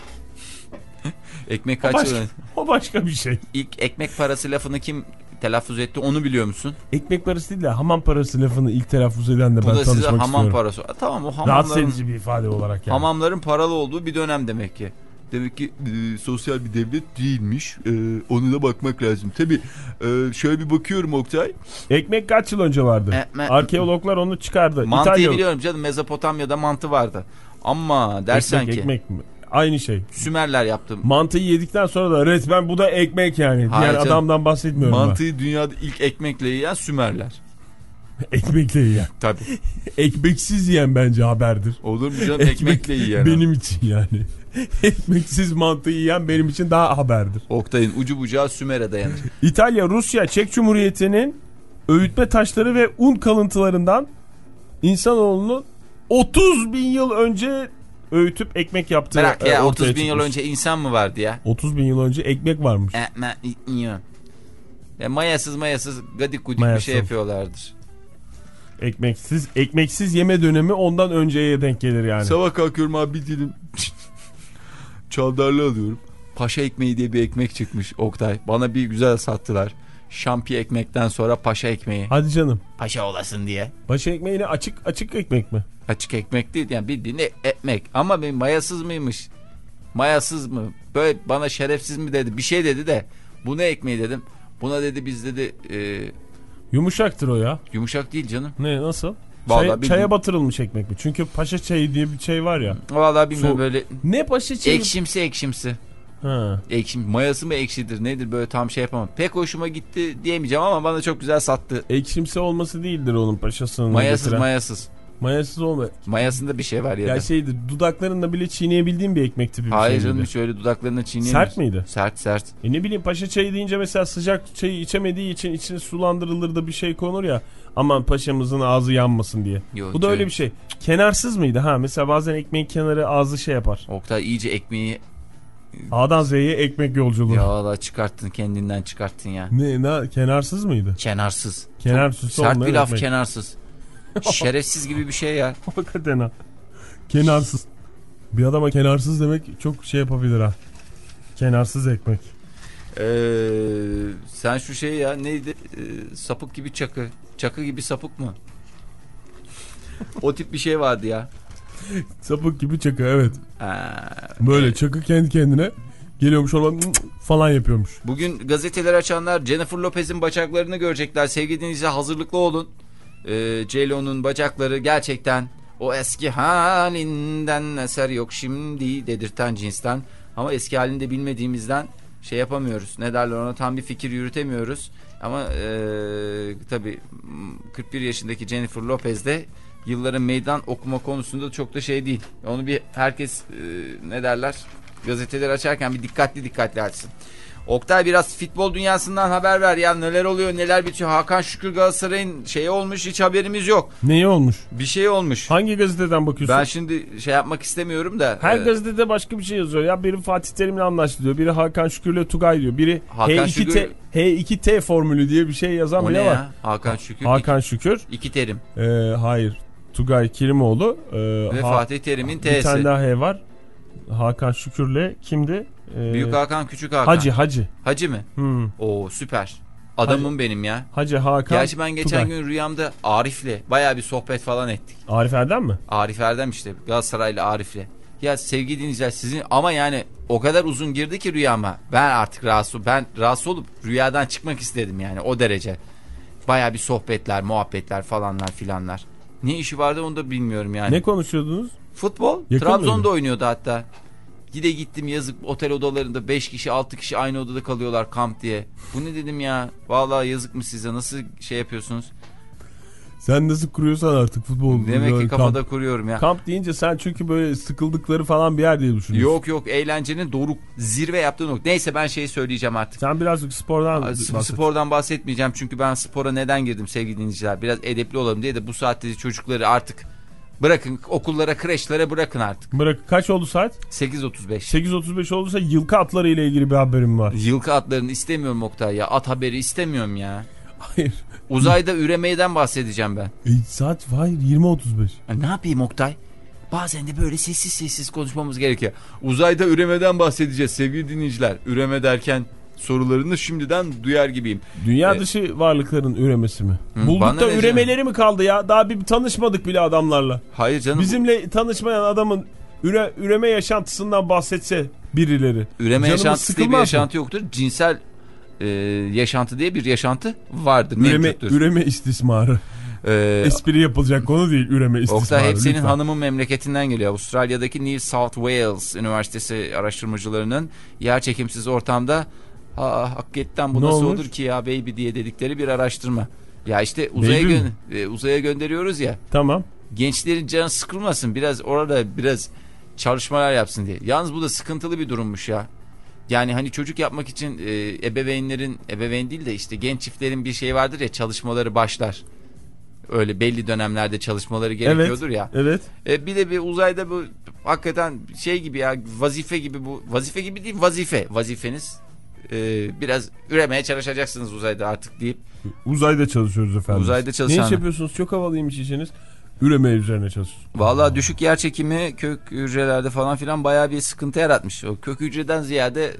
Ekmek O kaç başka, yıl önce? o başka bir şey. İlk ekmek parası lafını kim telaffuz etti onu biliyor musun? Ekmek parası değil de hamam parası lafını ilk telaffuz eden de Bu ben da size tanışmak hamam istiyorum. parası. A, tamam o Rahatsız hamamların, edici bir ifade olarak yani. hamamların paralı olduğu bir dönem demek ki. Demek ki e, sosyal bir devlet değilmiş. E, ona da bakmak lazım. Tabii e, şöyle bir bakıyorum Oktay. Ekmek kaç yıl önce vardı? Ekmek- Arkeologlar onu çıkardı. Mantıyı İtalya... biliyorum canım, Mezopotamya'da mantı vardı. Ama dersen ekmek, ki ekmek mi? Aynı şey. Sümerler yaptı. Mantıyı yedikten sonra da resmen bu da ekmek yani. Hayır Diğer canım. adamdan bahsetmiyorum Mantıyı dünyada ilk ekmekle yiyen Sümerler. ben. Ekmekle yiyen. Tabii. Ekmeksiz yiyen bence haberdir. Olur mu canım, ekmekle yiyen. Benim için yani. Ekmeksiz mantı yiyen benim için daha haberdir. Oktay'ın ucu bucağı Sümer'e dayanır. İtalya, Rusya, Çek Cumhuriyeti'nin öğütme taşları ve un kalıntılarından insanoğlunun otuz bin yıl önce öğütüp ekmek yaptığı Bırak e, ya, ortaya otuz bin yıl çıkmış. önce insan mı vardı ya? otuz bin yıl önce ekmek varmış. Ekmek yiyor. Ya mayasız mayasız gadik gudik bir Mayasız. şey yapıyorlardır. Ekmeksiz ekmeksiz yeme dönemi ondan önceye denk gelir yani. Sabah kalkıyorum abi, bir dilim çavdarlı alıyorum. Paşa ekmeği diye bir ekmek çıkmış Oktay. Bana bir güzel sattılar. Şampi ekmekten sonra paşa ekmeği. Hadi canım. Paşa olasın diye. Paşa ekmeğine açık açık ekmek mi? Açık ekmek değil yani, bildiğin e- ekmek. Ama benim mayasız mıymış? Mayasız mı? Böyle bana şerefsiz mi dedi? Bir şey dedi de. Bu ne ekmeği dedim. Buna dedi biz dedi e, Yumuşaktır o ya. yumuşak değil canım. Ne nasıl? Vallahi Çaya, çaya batırılmış ekmek mi? Çünkü paşa çayı diye bir şey var ya. Vallahi bilmiyorum So- böyle. Ne paşa çayı? Ekşimsi ekşimsi. Ha. Ekşim, mayası mı ekşidir nedir böyle tam şey yapamam. Pek hoşuma gitti diyemeyeceğim ama bana çok güzel sattı. Ekşimsi olması değildir onun paşasının. Mayasız getiren. mayasız. Mayasız olma. Mayasında bir şey var ya. Ya da. şeydi, dudaklarında bile çiğneyebildiğin bir ekmek tipi bir Hayır şeydi. canım hiç öyle dudaklarına çiğneyemiyorsun. Sert miydi? Sert sert. E ne bileyim, paşa çayı deyince mesela sıcak çayı içemediği için içine sulandırılır da bir şey konur ya. Aman paşamızın ağzı yanmasın diye. Yok, Bu da öyle çay- bir şey. Kenarsız mıydı? Ha mesela bazen ekmeğin kenarı ağzı şey yapar. Oktay iyice ekmeği A'dan Z'ye ekmek yolculuğu. ya Allah çıkarttın kendinden çıkarttın ya. Ne, ne kenarsız mıydı? Kenarsız. Kenarsız Çok sert bir olmayan laf ekmek. kenarsız. Şerefsiz gibi bir şey ya. Hakikaten ha. Kenarsız. Bir adama kenarsız demek çok şey yapabilir ha. Kenarsız ekmek. Ee, sen şu şey ya neydi? Ee, sapık gibi çakı. Çakı gibi sapık mı? O tip bir şey vardı ya. Sapık gibi çakı, evet. Ee, Böyle çakı kendi kendine geliyormuş olan falan yapıyormuş. Bugün gazeteler açanlar Jennifer Lopez'in bacaklarını görecekler. Sevgili dinleyiciler hazırlıklı olun. Ee, J-Lo'nun bacakları gerçekten o eski halinden eser yok şimdi dedirten cinsten. Ama eski halini de bilmediğimizden şey yapamıyoruz. Ne derler ona, tam bir fikir yürütemiyoruz. Ama ee, tabii kırk bir yaşındaki Jennifer Lopez de yılların meydan okuma konusunda çok da şey değil. Onu bir herkes ee, ne derler gazeteleri açarken bir dikkatli dikkatli açsın. Oktay biraz futbol dünyasından haber ver ya, neler oluyor neler bitiyor. Hakan Şükür Galatasaray'ın şeyi olmuş, hiç haberimiz yok. Neyi olmuş? Bir şey olmuş. Hangi gazeteden bakıyorsun? Ben şimdi şey yapmak istemiyorum da. Her e, gazetede başka bir şey yazıyor. Ya biri Fatih Terim'le anlaştı diyor. Biri Hakan Şükür'le Tugay diyor. Biri Hakan H iki T, Şükür- H iki T formülü diye bir şey yazan O bile ne var. ya? Hakan Şükür. Hakan Şükür. iki, iki terim. E, hayır. Tugay Kerimoğlu. E, Ve ha, Fatih Terim'in bir tane T'si. daha H var. Hakan Şükür'le kimdi? E, Büyük Hakan, Küçük Hakan. Hacı Hacı. Hacı mı? Hmm. Oo süper. Adamım benim ya. Hacı Hakan Gerçi ben geçen Tugay. gün rüyamda Arif'le bayağı bir sohbet falan ettik. Arif Erdem mi? Arif Erdem işte, Galatasaraylı Arif'le. Ya sevgili dinleyiciler sizin ama yani o kadar uzun girdi ki rüyama. Ben artık rahatsız ben rahatsız olup rüyadan çıkmak istedim yani, o derece. Bayağı bir sohbetler, muhabbetler falanlar filanlar. Ne işi vardı onu da bilmiyorum yani. Ne konuşuyordunuz? Futbol. Yakın Trabzon'da mıydı? oynuyordu hatta. Gide gittim yazık, otel odalarında beş kişi altı kişi aynı odada kalıyorlar kamp diye. Bu ne dedim ya, vallahi yazık mı size, nasıl şey yapıyorsunuz? Sen nasıl kuruyorsan artık futbol. Demek ki kamp. kafada kuruyorum ya. Kamp deyince sen çünkü böyle sıkıldıkları falan bir yer diye düşünüyorsun. Yok yok, eğlencenin doruk zirve yaptığı nokta. Neyse ben şeyi söyleyeceğim artık. Sen birazcık spordan S- bahset. Spordan bahsetmeyeceğim çünkü ben spora neden girdim sevgili dinleyiciler? Biraz edepli olalım diye de bu saatte de çocukları artık bırakın, okullara, kreşlere bırakın artık. Bırak, kaç oldu saat? sekiz otuz beş. sekiz otuz beş olursa yılkı atları ile ilgili bir haberim var. Yılkı atlarını istemiyorum Oktay ya. At haberi istemiyorum ya. Hayır. Uzayda üremeyden bahsedeceğim ben. E, saat hayır yirmi otuz beş. Ya ne yapayım Oktay? Bazen de böyle sessiz sessiz konuşmamız gerekiyor. Uzayda üremeden bahsedeceğiz sevgili dinleyiciler. Üreme derken sorularını şimdiden duyar gibiyim. Dünya Evet. dışı varlıkların üremesi mi? Hı, Bulduk bana da ne üremeleri mi kaldı ya? Daha bir tanışmadık bile adamlarla. Hayır canım. Bizimle tanışmayan adamın üre, üreme yaşantısından bahsetse birileri. Üreme Canımız yaşantısı diye bir sıkılmaz mı? yaşantı yoktur. Cinsel e, yaşantı diye bir yaşantı vardır. Üreme, mevcuttur. üreme istismarı. Ee, Espri yapılacak konu değil üreme istismarı. Oktay hep senin lütfen. hanımın memleketinden geliyor. Avustralya'daki New South Wales Üniversitesi araştırmacılarının yer çekimsiz ortamda ha, hakikaten bu Ne nasıl olmuş? olur ki ya baby diye dedikleri bir araştırma. Ya işte uzaya, Baby gö- mi? e, uzaya gönderiyoruz ya. Tamam. Gençlerin canı sıkılmasın, biraz orada biraz çalışmalar yapsın diye. Yalnız bu da sıkıntılı bir durummuş ya. Yani hani çocuk yapmak için e, ebeveynlerin, ebeveyn değil de işte genç çiftlerin bir şey vardır ya, çalışmaları başlar. Öyle belli dönemlerde çalışmaları gerekiyordur evet, ya. Evet. E, bir de bir uzayda bu hakikaten şey gibi ya, vazife gibi bu. Vazife gibi değil, vazife. Vazifeniz e, biraz üremeye çalışacaksınız uzayda artık deyip. Uzayda çalışıyoruz efendim. Uzayda Ne çalışan. iş yapıyorsunuz? Çok havalıymış işiniz. Üreme üzerine çalışıyorsunuz. Vallahi düşük yer çekimi kök hücrelerde falan filan bayağı bir sıkıntı yaratmış. O kök hücreden ziyade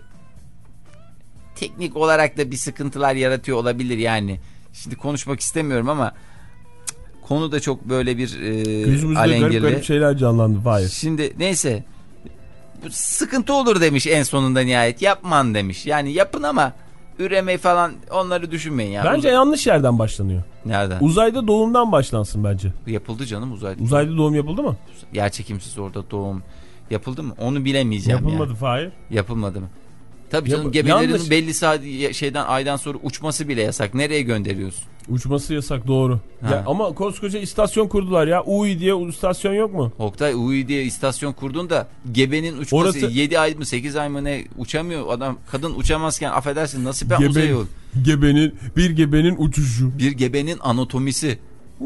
teknik olarak da bir sıkıntılar yaratıyor olabilir yani. Şimdi konuşmak istemiyorum ama cık, konu da çok böyle bir e, Gözümüzde garip alengirli. garip şeyler canlandı. Hayır. Şimdi neyse, bu sıkıntı olur demiş en sonunda nihayet. Yapman demiş. Yani yapın ama üreme falan onları düşünmeyin ya. Bence Uz- yanlış yerden başlanıyor. Nereden? Uzayda doğumdan başlansın bence. Yapıldı canım uzayda. Uzayda doğum yapıldı mı? Yerçekimsiz orada doğum yapıldı mı? Onu bilemeyeceğim Yapılmadı yani. Fahir. Yapılmadı mı? Tabii canım, Yap- gebelerin yanlış. belli saat şeyden aydan sonra uçması bile yasak. Nereye gönderiyorsun? Uçması yasak, doğru. Ha. Ya, ama koskoca istasyon kurdular ya. U I diye istasyon yok mu? Oktay U I diye istasyon kurdun da gebenin uçması Orası- yedi ay mı sekiz ay mı ne uçamıyor adam, kadın uçamazken affedersin nasıl ben Gebe- uzaya yol. Gebenin, bir gebenin uçuşu. Bir gebenin anatomisi.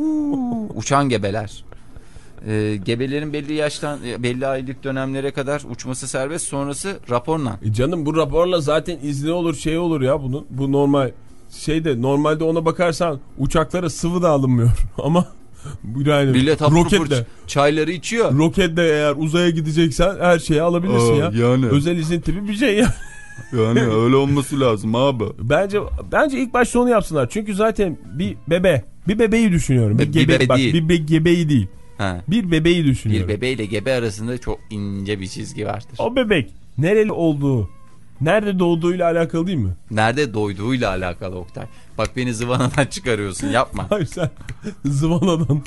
Uçan gebeler. Ee, gebelerin belli yaştan belli aylık dönemlere kadar uçması serbest, sonrası raporla. E canım bu raporla zaten izni olur, şey olur ya bunun. Bu normal şeyde, normalde ona bakarsan uçaklara sıvı da alınmıyor ama yani Millet hapur hapur roketle çayları içiyor. roketle eğer uzaya gideceksen her şeyi alabilirsin Aa, ya. yani. Özel izin tipi bir şey ya. Yani öyle olması lazım abi. Bence bence ilk başta onu yapsınlar. Çünkü zaten bir bebe, bir bebeği düşünüyorum. Bir, Bir gebe, bebe bak, değil. bir be, gebeyi değil. Ha. Bir bebeği Bir düşünüyorum. bebeğiyle gebe arasında çok ince bir çizgi vardır. O bebek nereli olduğu, nerede doğduğuyla alakalı değil mi? Nerede doyduğuyla alakalı Oktay. Bak beni zıvanadan çıkarıyorsun, yapma. Hayır, sen zıvanadan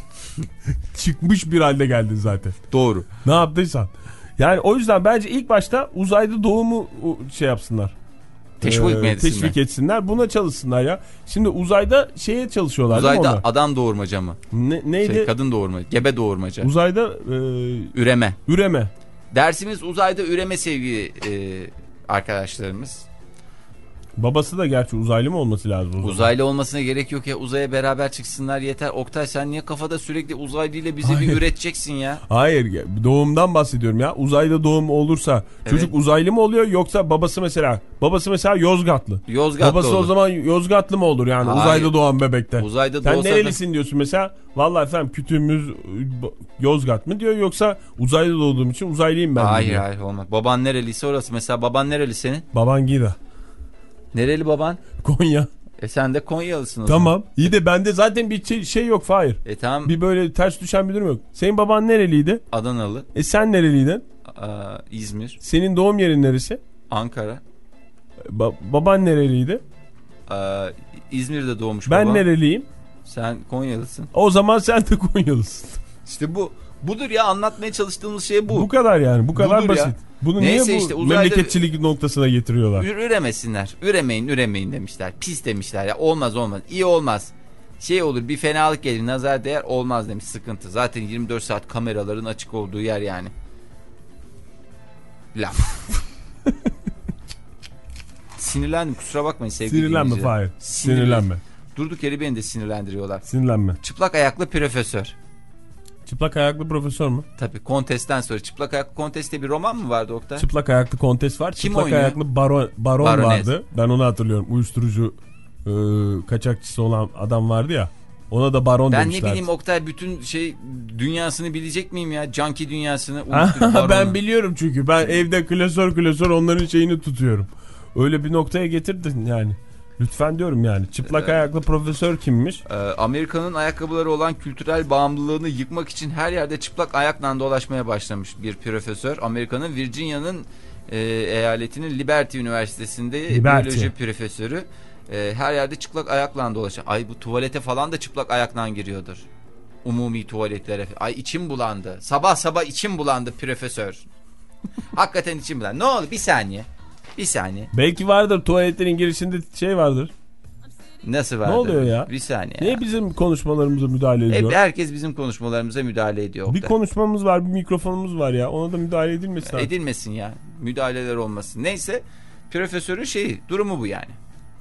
çıkmış bir halde geldin zaten. Doğru. Ne yaptıysan. Yani o yüzden bence ilk başta uzayda doğumu şey yapsınlar. Teşvik mi Ee, etsinler? Teşvik etsinler. Buna çalışsınlar ya. Şimdi uzayda şeye çalışıyorlar değil mi Uzayda onlar? adam doğurmaca mı? Ne, neydi? Şey, kadın doğurmaca, gebe doğurmaca. Uzayda e, Üreme. üreme. Dersimiz uzayda üreme sevgili e, arkadaşlarımız. Babası da gerçi uzaylı mı olması lazım o zaman? Uzaylı olmasına gerek yok ya, uzaya beraber çıksınlar yeter. Oktay sen niye kafada sürekli uzaylıyla bizi Hayır. bir üreteceksin ya? Hayır, ya, doğumdan bahsediyorum ya. Uzayda doğum olursa çocuk Evet. uzaylı mı oluyor yoksa babası mesela babası mesela Yozgatlı. Yozgatlı Babası olur. o zaman Yozgatlı mı olur yani Hayır. uzayda doğan bebekte? Uzayda Sen doğsa da- nerelisin diyorsun mesela? Vallahi efendim kütüğümüz Yozgat mı diyor, yoksa uzayda doğduğum için uzaylıyım ben Hayır diyor. hayır olmaz. Baban nereliyse orası. Mesela baban nereli senin? Baban Gida. Nereli baban? Konya. E sen de Konyalısın o zaman. Tamam. İyi de bende zaten bir şey, şey yok Fahir. E tamam, Bir böyle ters düşen bir durum yok. Senin baban nereliydi? Adanalı, E sen nereliydin? aa, İzmir, Senin doğum yerin neresi? Ankara, Ba- baban nereliydi? aa, İzmir'de doğmuş Ben baban. nereliyim? Sen Konyalısın. O zaman sen de Konyalısın. İşte bu budur ya, anlatmaya çalıştığımız şey bu. Bu kadar yani. Bu kadar Budur basit. ya. Bunu Neyse niye bu işte uzayda- memleketçilik noktasına getiriyorlar? Ü- Üremesinler. Üremeyin üremeyin demişler. Pis demişler ya, olmaz olmaz. İyi olmaz. Şey olur, bir fenalık gelir, nazar değer, olmaz demiş, sıkıntı. Zaten yirmi dört saat kameraların açık olduğu yer yani. Laf. Sinirlendim, kusura bakmayın sevgili Sinirlenme dinleyiciler. Fahir. Sinirli- Sinirlenme. Durduk yere beni de sinirlendiriyorlar. Sinirlenme. Çıplak ayaklı profesör. Çıplak ayaklı profesör mü? Tabii kontesten sonra çıplak ayaklı konteste bir roman mı vardı Oktay? Çıplak ayaklı kontes var. Kim Çıplak oynuyor? ayaklı baron, baron Barones. vardı. Ben onu hatırlıyorum. Uyuşturucu e, kaçakçısı olan adam vardı ya. Ona da baron Ben demişler. ne bileyim Oktay, bütün şey dünyasını bilecek miyim ya? Junkie dünyasını. uyuşturucu ben baronu. biliyorum çünkü. Ben evde klasör klasör onların şeyini tutuyorum. Öyle bir noktaya getirdin yani. Lütfen diyorum yani. Çıplak Ee, ayaklı profesör kimmiş? Ee, Amerika'nın ayakkabıları olan kültürel bağımlılığını yıkmak için her yerde çıplak ayakla dolaşmaya başlamış bir profesör. Amerika'nın Virginia'nın e, eyaletinin Liberty Üniversitesi'nde Liberty. biyoloji profesörü. E, her yerde çıplak ayakla dolaşan. Ay bu tuvalete falan da çıplak ayakla giriyordur. Umumi tuvaletlere. Ay içim bulandı. Sabah sabah içim bulandı profesör. Hakikaten içim bulandı. Ne oldu? Bir saniye. Bir saniye. Belki vardır, tuvaletlerin girişinde şey vardır. Nasıl vardı? Ne oluyor ya? Bir saniye. Niye bizim konuşmalarımıza müdahale ediyor? Hep herkes bizim konuşmalarımıza müdahale ediyor. Bir Oktay. konuşmamız var, bir mikrofonumuz var ya. Ona da müdahale edilmesin. artık. Edilmesin ya. Müdahaleler olmasın. Neyse. Profesörün şeyi, durumu bu yani.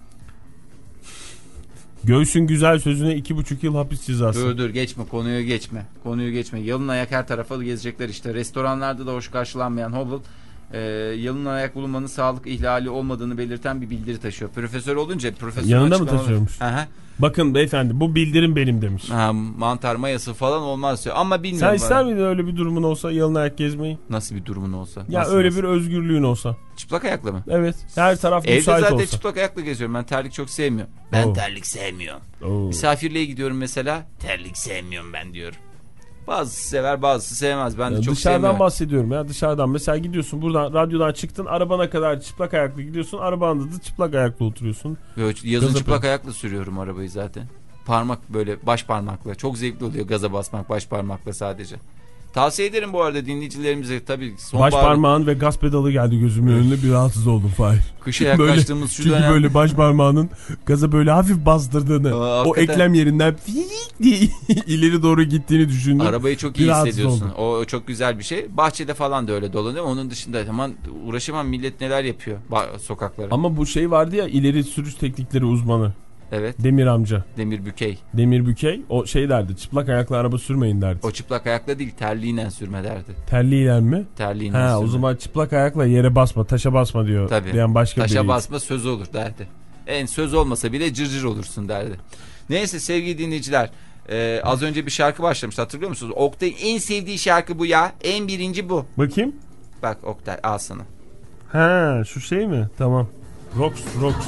Göğsün güzel sözüne iki buçuk yıl hapis cezası. Dur dur geçme, konuyu geçme. Konuyu geçme. Yalın ayak her tarafa gezecekler işte. Restoranlarda da hoş karşılanmayan Hubble e, yalın ayak bulunmanın sağlık ihlali olmadığını belirten bir bildiri taşıyor. Profesör olunca profesör Yanında mı taşıyormuş? Aha. Bakın beyefendi, bu bildirim benim demiş. Ha, mantar mayası falan olmaz diyor. Ama bilmiyorum. Sen ister bana. miydin öyle bir durumun olsa, yalın ayak gezmeyi? Nasıl bir durumun olsa? Ya Nasıl, öyle nasıl? bir özgürlüğün olsa. Çıplak ayakla mı? Evet. Her taraf Evde müsait zaten olsa. çıplak ayakla geziyorum. Ben terlik çok sevmiyorum. Ben Oo. terlik sevmiyorum. Oo. Misafirliğe gidiyorum mesela. Terlik sevmiyorum ben diyorum. Bazısı sever, bazısı sevmez. Ben de Yani çok dışarıdan sevmiyorum. bahsediyorum ya, dışarıdan. Mesela gidiyorsun buradan, radyodan çıktın, arabana kadar çıplak ayaklı gidiyorsun, arabanda da çıplak ayaklı oturuyorsun. Böyle yazın Gaza çıplak bas. ayakla sürüyorum arabayı zaten. Parmak böyle, baş parmakla. Çok zevkli oluyor gaza basmak baş parmakla sadece. Tavsiye ederim bu arada dinleyicilerimize, tabii sonbahar. Baş parmağın ve gaz pedalı geldi gözümün önüne, bir rahatsız oldum Fahir. Kışa yaklaştığımız şu çünkü dönem. böyle baş parmağının gaza böyle hafif bastırdığını, Aa, o hakikaten. eklem yerinden diye ileri doğru gittiğini düşündüm. Arabayı çok Bir iyi rahatsız hissediyorsun. oldum. O, o çok güzel bir şey. Bahçede falan da öyle dolanıyor. Onun dışında hemen uğraşamam, millet neler yapıyor ba- sokaklara. Ama bu şey vardı ya, ileri sürüş teknikleri uzmanı. Evet. Demir amca. Demir Bükey. Demir Bükey o şey derdi, çıplak ayakla araba sürmeyin derdi. O çıplak ayakla değil, terliğiyle sürme derdi. Terliyle mi? Terliğiyle Ha, sürme. o zaman çıplak ayakla yere basma, taşa basma diyor. Tabii. Diyen başka Taşa biri. basma söz olur derdi. En söz olmasa bile cırcır olursun derdi. Neyse sevgili dinleyiciler. E, az önce bir şarkı başlamış, hatırlıyor musunuz? Oktay'ın en sevdiği şarkı bu ya. En birinci bu. Bakayım. Bak Oktay, al sana. Ha, şu şey mi? Tamam. Rocks, Rocks.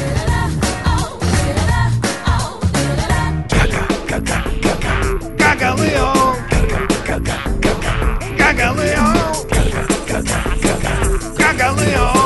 Gagalıyor. Gagalıyor. Gagalıyor.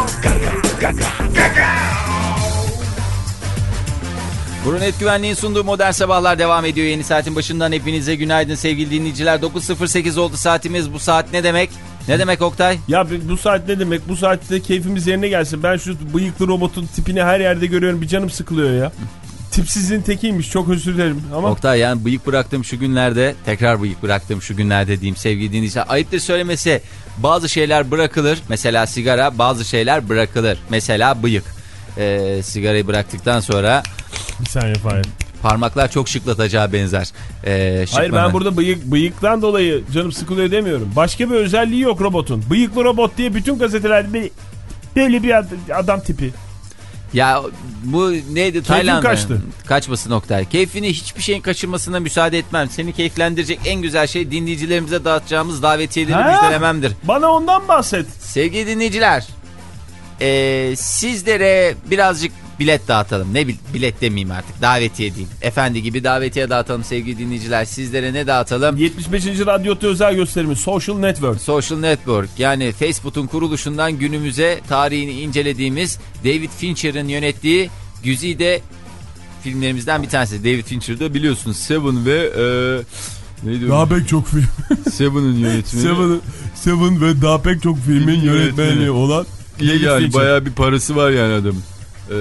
Brunet Güvenliğin sunduğu Modern Sabahlar devam ediyor. Yeni saatin başından hepinize günaydın sevgili dinleyiciler. dokuz sıfır sekiz oldu saatimiz. Bu saat ne demek? Ne demek Oktay? Ya bu saat ne demek? Bu saatte keyfimiz yerine gelsin. Ben şu bıyıklı robotun tipini her yerde görüyorum. Bir canım sıkılıyor ya. Tipsizin tekiymiş. Çok özür dilerim. Ama Oktay, yani bıyık bıraktığım şu günlerde, tekrar bıyık bıraktığım şu günlerde diyeyim sevgili dinleyiciler. Ayıptır söylemesi, bazı şeyler bırakılır. Mesela sigara, bazı şeyler bırakılır. Mesela bıyık. Ee, sigarayı bıraktıktan sonra bir saniye Fahir. parmaklar çok şıklatacağı benzer. Ee, Hayır, ben burada bıyık bıyıktan dolayı canım sıkılıyor demiyorum. Başka bir özelliği yok robotun. Bıyıklı robot diye bütün gazetelerde böyle bir adam tipi. Ya bu neydi? Tayland kaçtı. mı? Kaçmasın Oktay. Keyfini hiçbir şeyin kaçırmasına müsaade etmem. Seni keyiflendirecek en güzel şey dinleyicilerimize dağıtacağımız davetiyeleri Ha? müjdelememdir. Bana ondan bahset. Sevgili dinleyiciler, ee, sizlere birazcık bilet dağıtalım. Ne bilet demeyeyim artık, davetiye diyeyim. Efendi gibi davetiye dağıtalım sevgili dinleyiciler. Sizlere ne dağıtalım? yetmiş beşinci Radyo özel gösterimi Social Network. Social Network, yani Facebook'un kuruluşundan günümüze tarihini incelediğimiz David Fincher'ın yönettiği güzide filmlerimizden bir tanesi. David Fincher'da biliyorsunuz Seven ve e, neydi? Daha pek çok film. Seven'ın yönetmeni. Seven, Seven ve daha pek çok filmin Filmin yönetmeni yönetmeni. olan İyi David yani, Fincher. bayağı bir parası var yani adamın. Ee,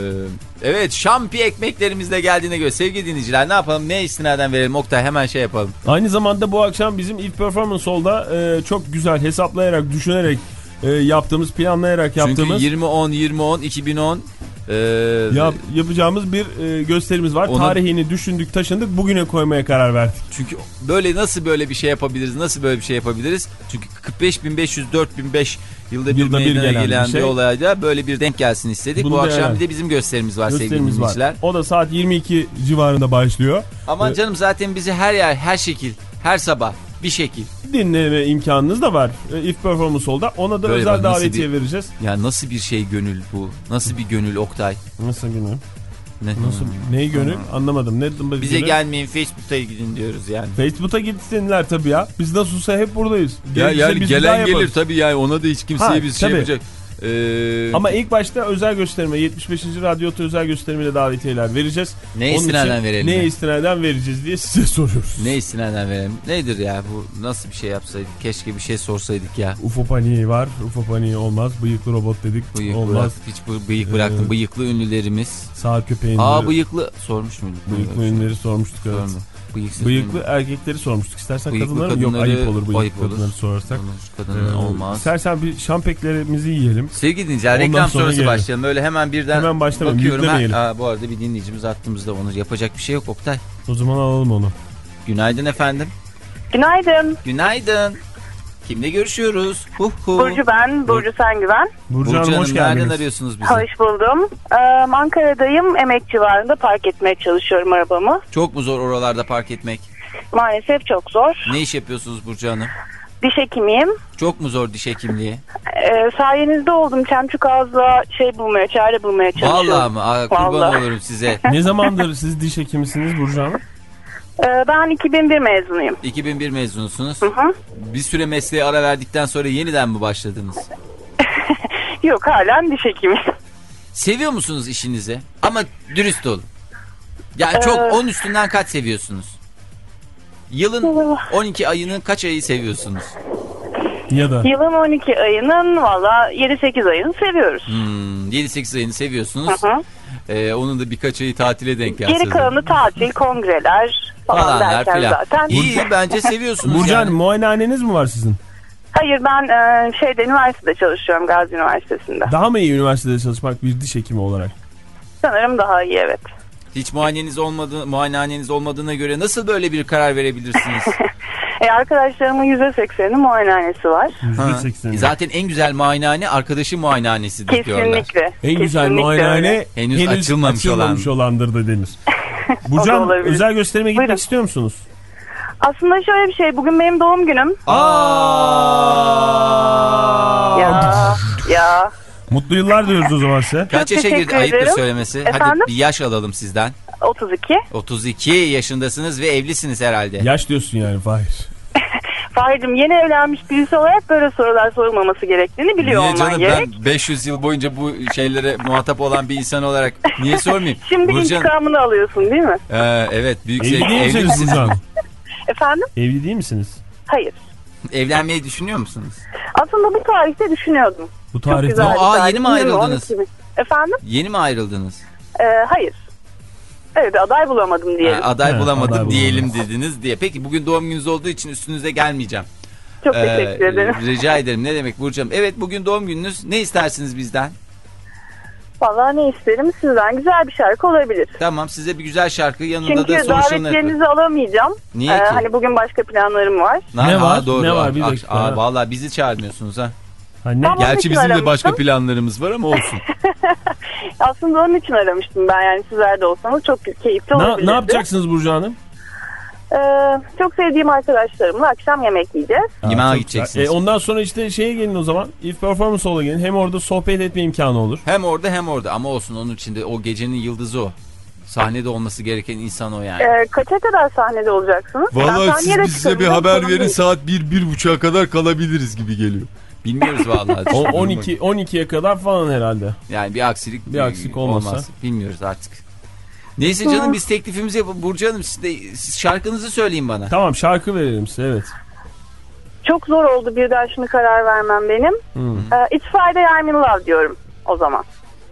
evet, şampi ekmeklerimiz de geldiğine göre sevgili dinleyiciler ne yapalım, ne istinaden verelim Oktay, hemen şey yapalım. Aynı zamanda bu akşam bizim ilk performance olda e, çok güzel hesaplayarak, düşünerek e, yaptığımız, planlayarak yaptığımız. Çünkü yirmi on yirmi on iki bin on e, Yap, yapacağımız bir e, gösterimiz var. Ona... Tarihini düşündük, taşındık, bugüne koymaya karar verdik. Çünkü böyle nasıl böyle bir şey yapabiliriz? Nasıl böyle bir şey yapabiliriz? Çünkü kırk beş bin beş yüz dört bin beş yılda bir Yılda bir meydana gelen gelen bir bir, şey. olayda böyle bir denk gelsin istedik. Bunu Bu akşam beğenen. bir de bizim gösterimiz var sevgili Gösterimiz dinleyiciler. var. O da saat yirmi iki civarında başlıyor. Aman Ee, canım, zaten bizi her yer, her şekil, her sabah bir şekil. Dinleme imkanınız da var. E, if performance olda ona da Böyle özel bak, nasıl davetiye bir- vereceğiz. Ya nasıl bir şey gönül bu? Nasıl bir gönül Oktay? Nasıl günü? Ne? Nasıl? Neyi gönül? Anlamadım. Ne Bize gönül? gelmeyin, Facebook'ta gidin diyoruz yani. Facebook'a gitsinler tabii ya. Biz nasılsa hep buradayız. Ya Gerekirse yani biz bir daha gelen yaparız. gelir tabii, yani ona da hiç kimseye Ha, biz şey tabii. yapacak. Ee, Ama ilk başta özel gösterime, yetmiş beşinci Radyo özel gösterimine davetiyeler vereceğiz. Ne Onun istinaden için verelim? Ne ya? istinaden vereceğiz diye size soruyoruz. Ne istinaden verelim? Nedir ya bu, nasıl bir şey yapsaydık? Keşke bir şey sorsaydık ya. U F O paniği var. U F O paniği olmaz. Bıyıklı robot dedik. Bıyık olmaz. bıraktık, hiç bu bıyık bıraktım. Ee, Bıyıklı ünlülerimiz. Sağ köpeğinleri. Aa, bıyıklı sormuş muyduk? Bıyıklı ünlüleri sormuştuk. Evet. Sorma. Bıyıksız Bıyıklı ünlü. erkekleri sormuştuk. İstersen Bıyıklı kadınları mı? Yok, kadınları- ayıp olur bıyıklı ayıp olur. kadınları sorarsak. Kadınlar Ee, olmaz. İstersen bir şampeklerimizi yiyelim. Sevgili dinleyiciler, Ondan reklam sonra sonrası gelelim. başlayalım. Böyle hemen birden Hemen başlamayalım, bakıyorum. yüklemeyelim. Ha, aa, bu arada bir dinleyicimiz attığımızda onu yapacak bir şey yok Oktay. O zaman alalım onu. Günaydın efendim. Günaydın. Günaydın. Kimle görüşüyoruz? Hu hu. Burcu ben. Burcu Sengüven. Burcu Burcu Hanım, Hanım, hoş nereden geldiniz. arıyorsunuz bizi? Hoş buldum. Ee, Ankara'dayım. Emek civarında park etmeye çalışıyorum arabamı. Çok mu zor oralarda park etmek? Maalesef çok zor. Ne iş yapıyorsunuz Burcu Hanım? Diş hekimiyim. Çok mu zor diş hekimliği? Ee, sayenizde oldum. Çemçük ağızla şey bulmaya, çare bulmaya çalışıyorum. Vallahi mı? Aa, kurban Vallahi. olurum size. Ne zamandır siz diş hekimisiniz Burcu Hanım? Ee, ben iki bin bir mezunuyum. iki bin bir mezunusunuz. Hı hı. Bir süre mesleğe ara verdikten sonra yeniden mi başladınız? Yok, halen diş hekimi. Seviyor musunuz işinizi? Ama dürüst olun. Yani çok Ee... on üstünden kaç seviyorsunuz? Yılın on iki ayının kaç ayı seviyorsunuz? Ya da? Yılın on iki ayının valla yedi sekiz ayını seviyoruz. Hmm, yedi sekiz ayını seviyorsunuz. Hı hı. Ee, onun da birkaç ayı tatile denk gelse. Geri kalanı tatil, kongreler falan falanlar derken filan. zaten. İyi, bence seviyorsunuz. Burcu yani. Hanım, muayenehaneniz mi var sizin? Hayır, ben e, şeyde üniversitede çalışıyorum, Gazi Üniversitesi'nde. Daha mı iyi üniversitede çalışmak bir diş hekimi olarak? Sanırım daha iyi, evet. Hiç muayeneniz olmadığı, muayenehaneniz olmadığına göre nasıl böyle bir karar verebilirsiniz? E, arkadaşlarımın yüzde sekseninin muayenehanesi var. yüzde sekseni. Zaten en güzel muayenehane arkadaşın muayenehanesidir diyorlar. Kesinlikle. En güzel Kesinlikle muayenehane öyle. henüz, henüz açılmamış, açılmamış olan. olandır da denir. Burcu Hanım, özel gösterime gitmek Buyurun. istiyor musunuz? Aslında şöyle bir şey, bugün benim doğum günüm. Aa! Ya ya. Mutlu yıllar diyoruz o zaman size. Kaç yaşa teşekkür girdi? Ayıptır ederim. söylemesi. Efendim? Hadi bir yaş alalım sizden. otuz iki. otuz iki yaşındasınız ve evlisiniz herhalde. Yaş diyorsun yani Fahir. Fahir'cim, yeni evlenmiş birisi olarak böyle sorular sorulmaması gerektiğini biliyor Niye olman canım, gerek. ben beş yüz yıl boyunca bu şeylere muhatap olan bir insan olarak niye sormayayım? Şimdi Burcu Hanım- intikamını alıyorsun değil mi? Ee, evet, büyük Evli zevk. değil Evli misiniz Burcu Hanım? Efendim? Evli değil misiniz? Hayır. Evlenmeyi düşünüyor musunuz? Aslında bu tarihte düşünüyordum. Bu Çok tarihte. güzel bir Aa, tarih. yeni mi Bilmiyorum, ayrıldınız? on iki mi? Efendim? Yeni mi ayrıldınız? Ee, hayır. Evet, aday bulamadım diyelim. Ha, aday Evet, bulamadım aday diyelim bulamadınız. dediniz diye. Peki bugün doğum gününüz olduğu için üstünüze gelmeyeceğim. Çok Ee, teşekkür ederim. Rica ederim. Ne demek Burcu Hanım? Evet, bugün doğum gününüz. Ne istersiniz bizden? Vallahi ne isterim sizden? Güzel bir şarkı olabilir. Tamam, size bir güzel şarkı, yanında Çünkü da sonuçlarını... davetlerinizi alamayacağım. Niye Ee, ki? Hani bugün başka planlarım var. Ne Ha, var? Doğru. Ne var? Bir Aa, dakika. Aa, vallahi bizi çağırmıyorsunuz ha. Ha, ne? Tamam. Onun Gerçi için bizim de aramıştım. başka planlarımız var ama olsun. Aslında onun için aramıştım ben, yani sizler de olsanız çok keyifli Ne, olabilirdi. ne yapacaksınız Burcu Hanım? Ee, çok sevdiğim arkadaşlarımla akşam yemek yiyeceğiz. Yemeğe çok gideceksiniz. güzel. E, ondan sonra işte şeye gelin o zaman. If Performance Hall'a gelin. Hem orada sohbet etme imkanı olur. Hem orada hem orada, ama olsun, onun içinde o gecenin yıldızı o. Sahnede olması gereken insan o yani. Ee, kaça kadar sahnede olacaksınız? Ben Vallahi sahneye de siz bize bir çıkarım, haber sorun verin, değil. saat bir bir buçuğa kadar kalabiliriz gibi geliyor. Bilmiyoruz vallahi. O, on iki on ikiye kadar falan herhalde. Yani bir aksilik Bir aksilik olmasa. olmaz. Bilmiyoruz artık. Neyse canım, biz teklifimizi yapalım. Burcu Hanım, siz, de, siz şarkınızı söyleyin bana. Tamam, şarkı verelim size, evet. Çok zor oldu birden şimdi karar vermem benim. Hmm. Ee, It's Friday I'm in Love diyorum o zaman.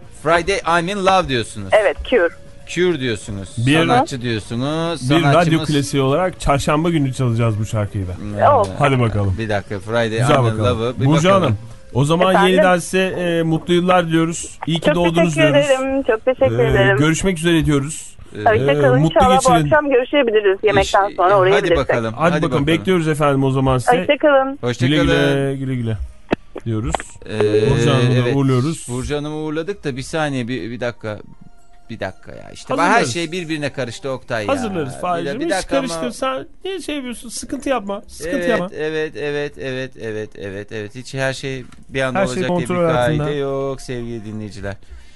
Friday I'm in Love diyorsunuz. Evet, Cure. Cure diyorsunuz. Bir- Sanatçı diyorsunuz. Bir Sanatçımız... radyo klasiği olarak çarşamba günü çalacağız bu şarkıyı da. Olsun. Hadi bakalım. Bir dakika, Friday Güzel I'm in bakalım. Love'ı bir Burcu bakalım. Hanım, o zaman Efendim? yeniden size e, mutlu yıllar diyoruz. İyi ki Çok doğdunuz teşekkür diyoruz. ederim. Çok teşekkür Ee, ederim. görüşmek üzere diyoruz. Hoşçakalın. Ee, mutlu İnşallah bu geçirin. akşam görüşebiliriz. Yemekten İş- sonra oraya Hadi gidersek. bakalım. Hadi, bakalım, bekliyoruz efendim o zaman size. Hoşçakalın. Güle Hoşçakalın. güle, güle güle diyoruz. Ee, Burcu Hanım'ı da evet. uğurluyoruz. Burcu Hanım'ı uğurladık da bir saniye, bir, bir dakika. Bir dakika ya. İşte her Hazırlarız. şey birbirine karıştı Oktay ya. Hazırlarız Bir- Fahir'cim. bir Hiç dakika ama- karıştır. Sen niye şey yapıyorsun? Sıkıntı yapma. Sıkıntı Evet, yapma. evet, evet, evet, evet, evet, evet. Hiç her şey bir anda Her şey olacak diye bir kontrol altında. kaide yok sevgili dinleyiciler.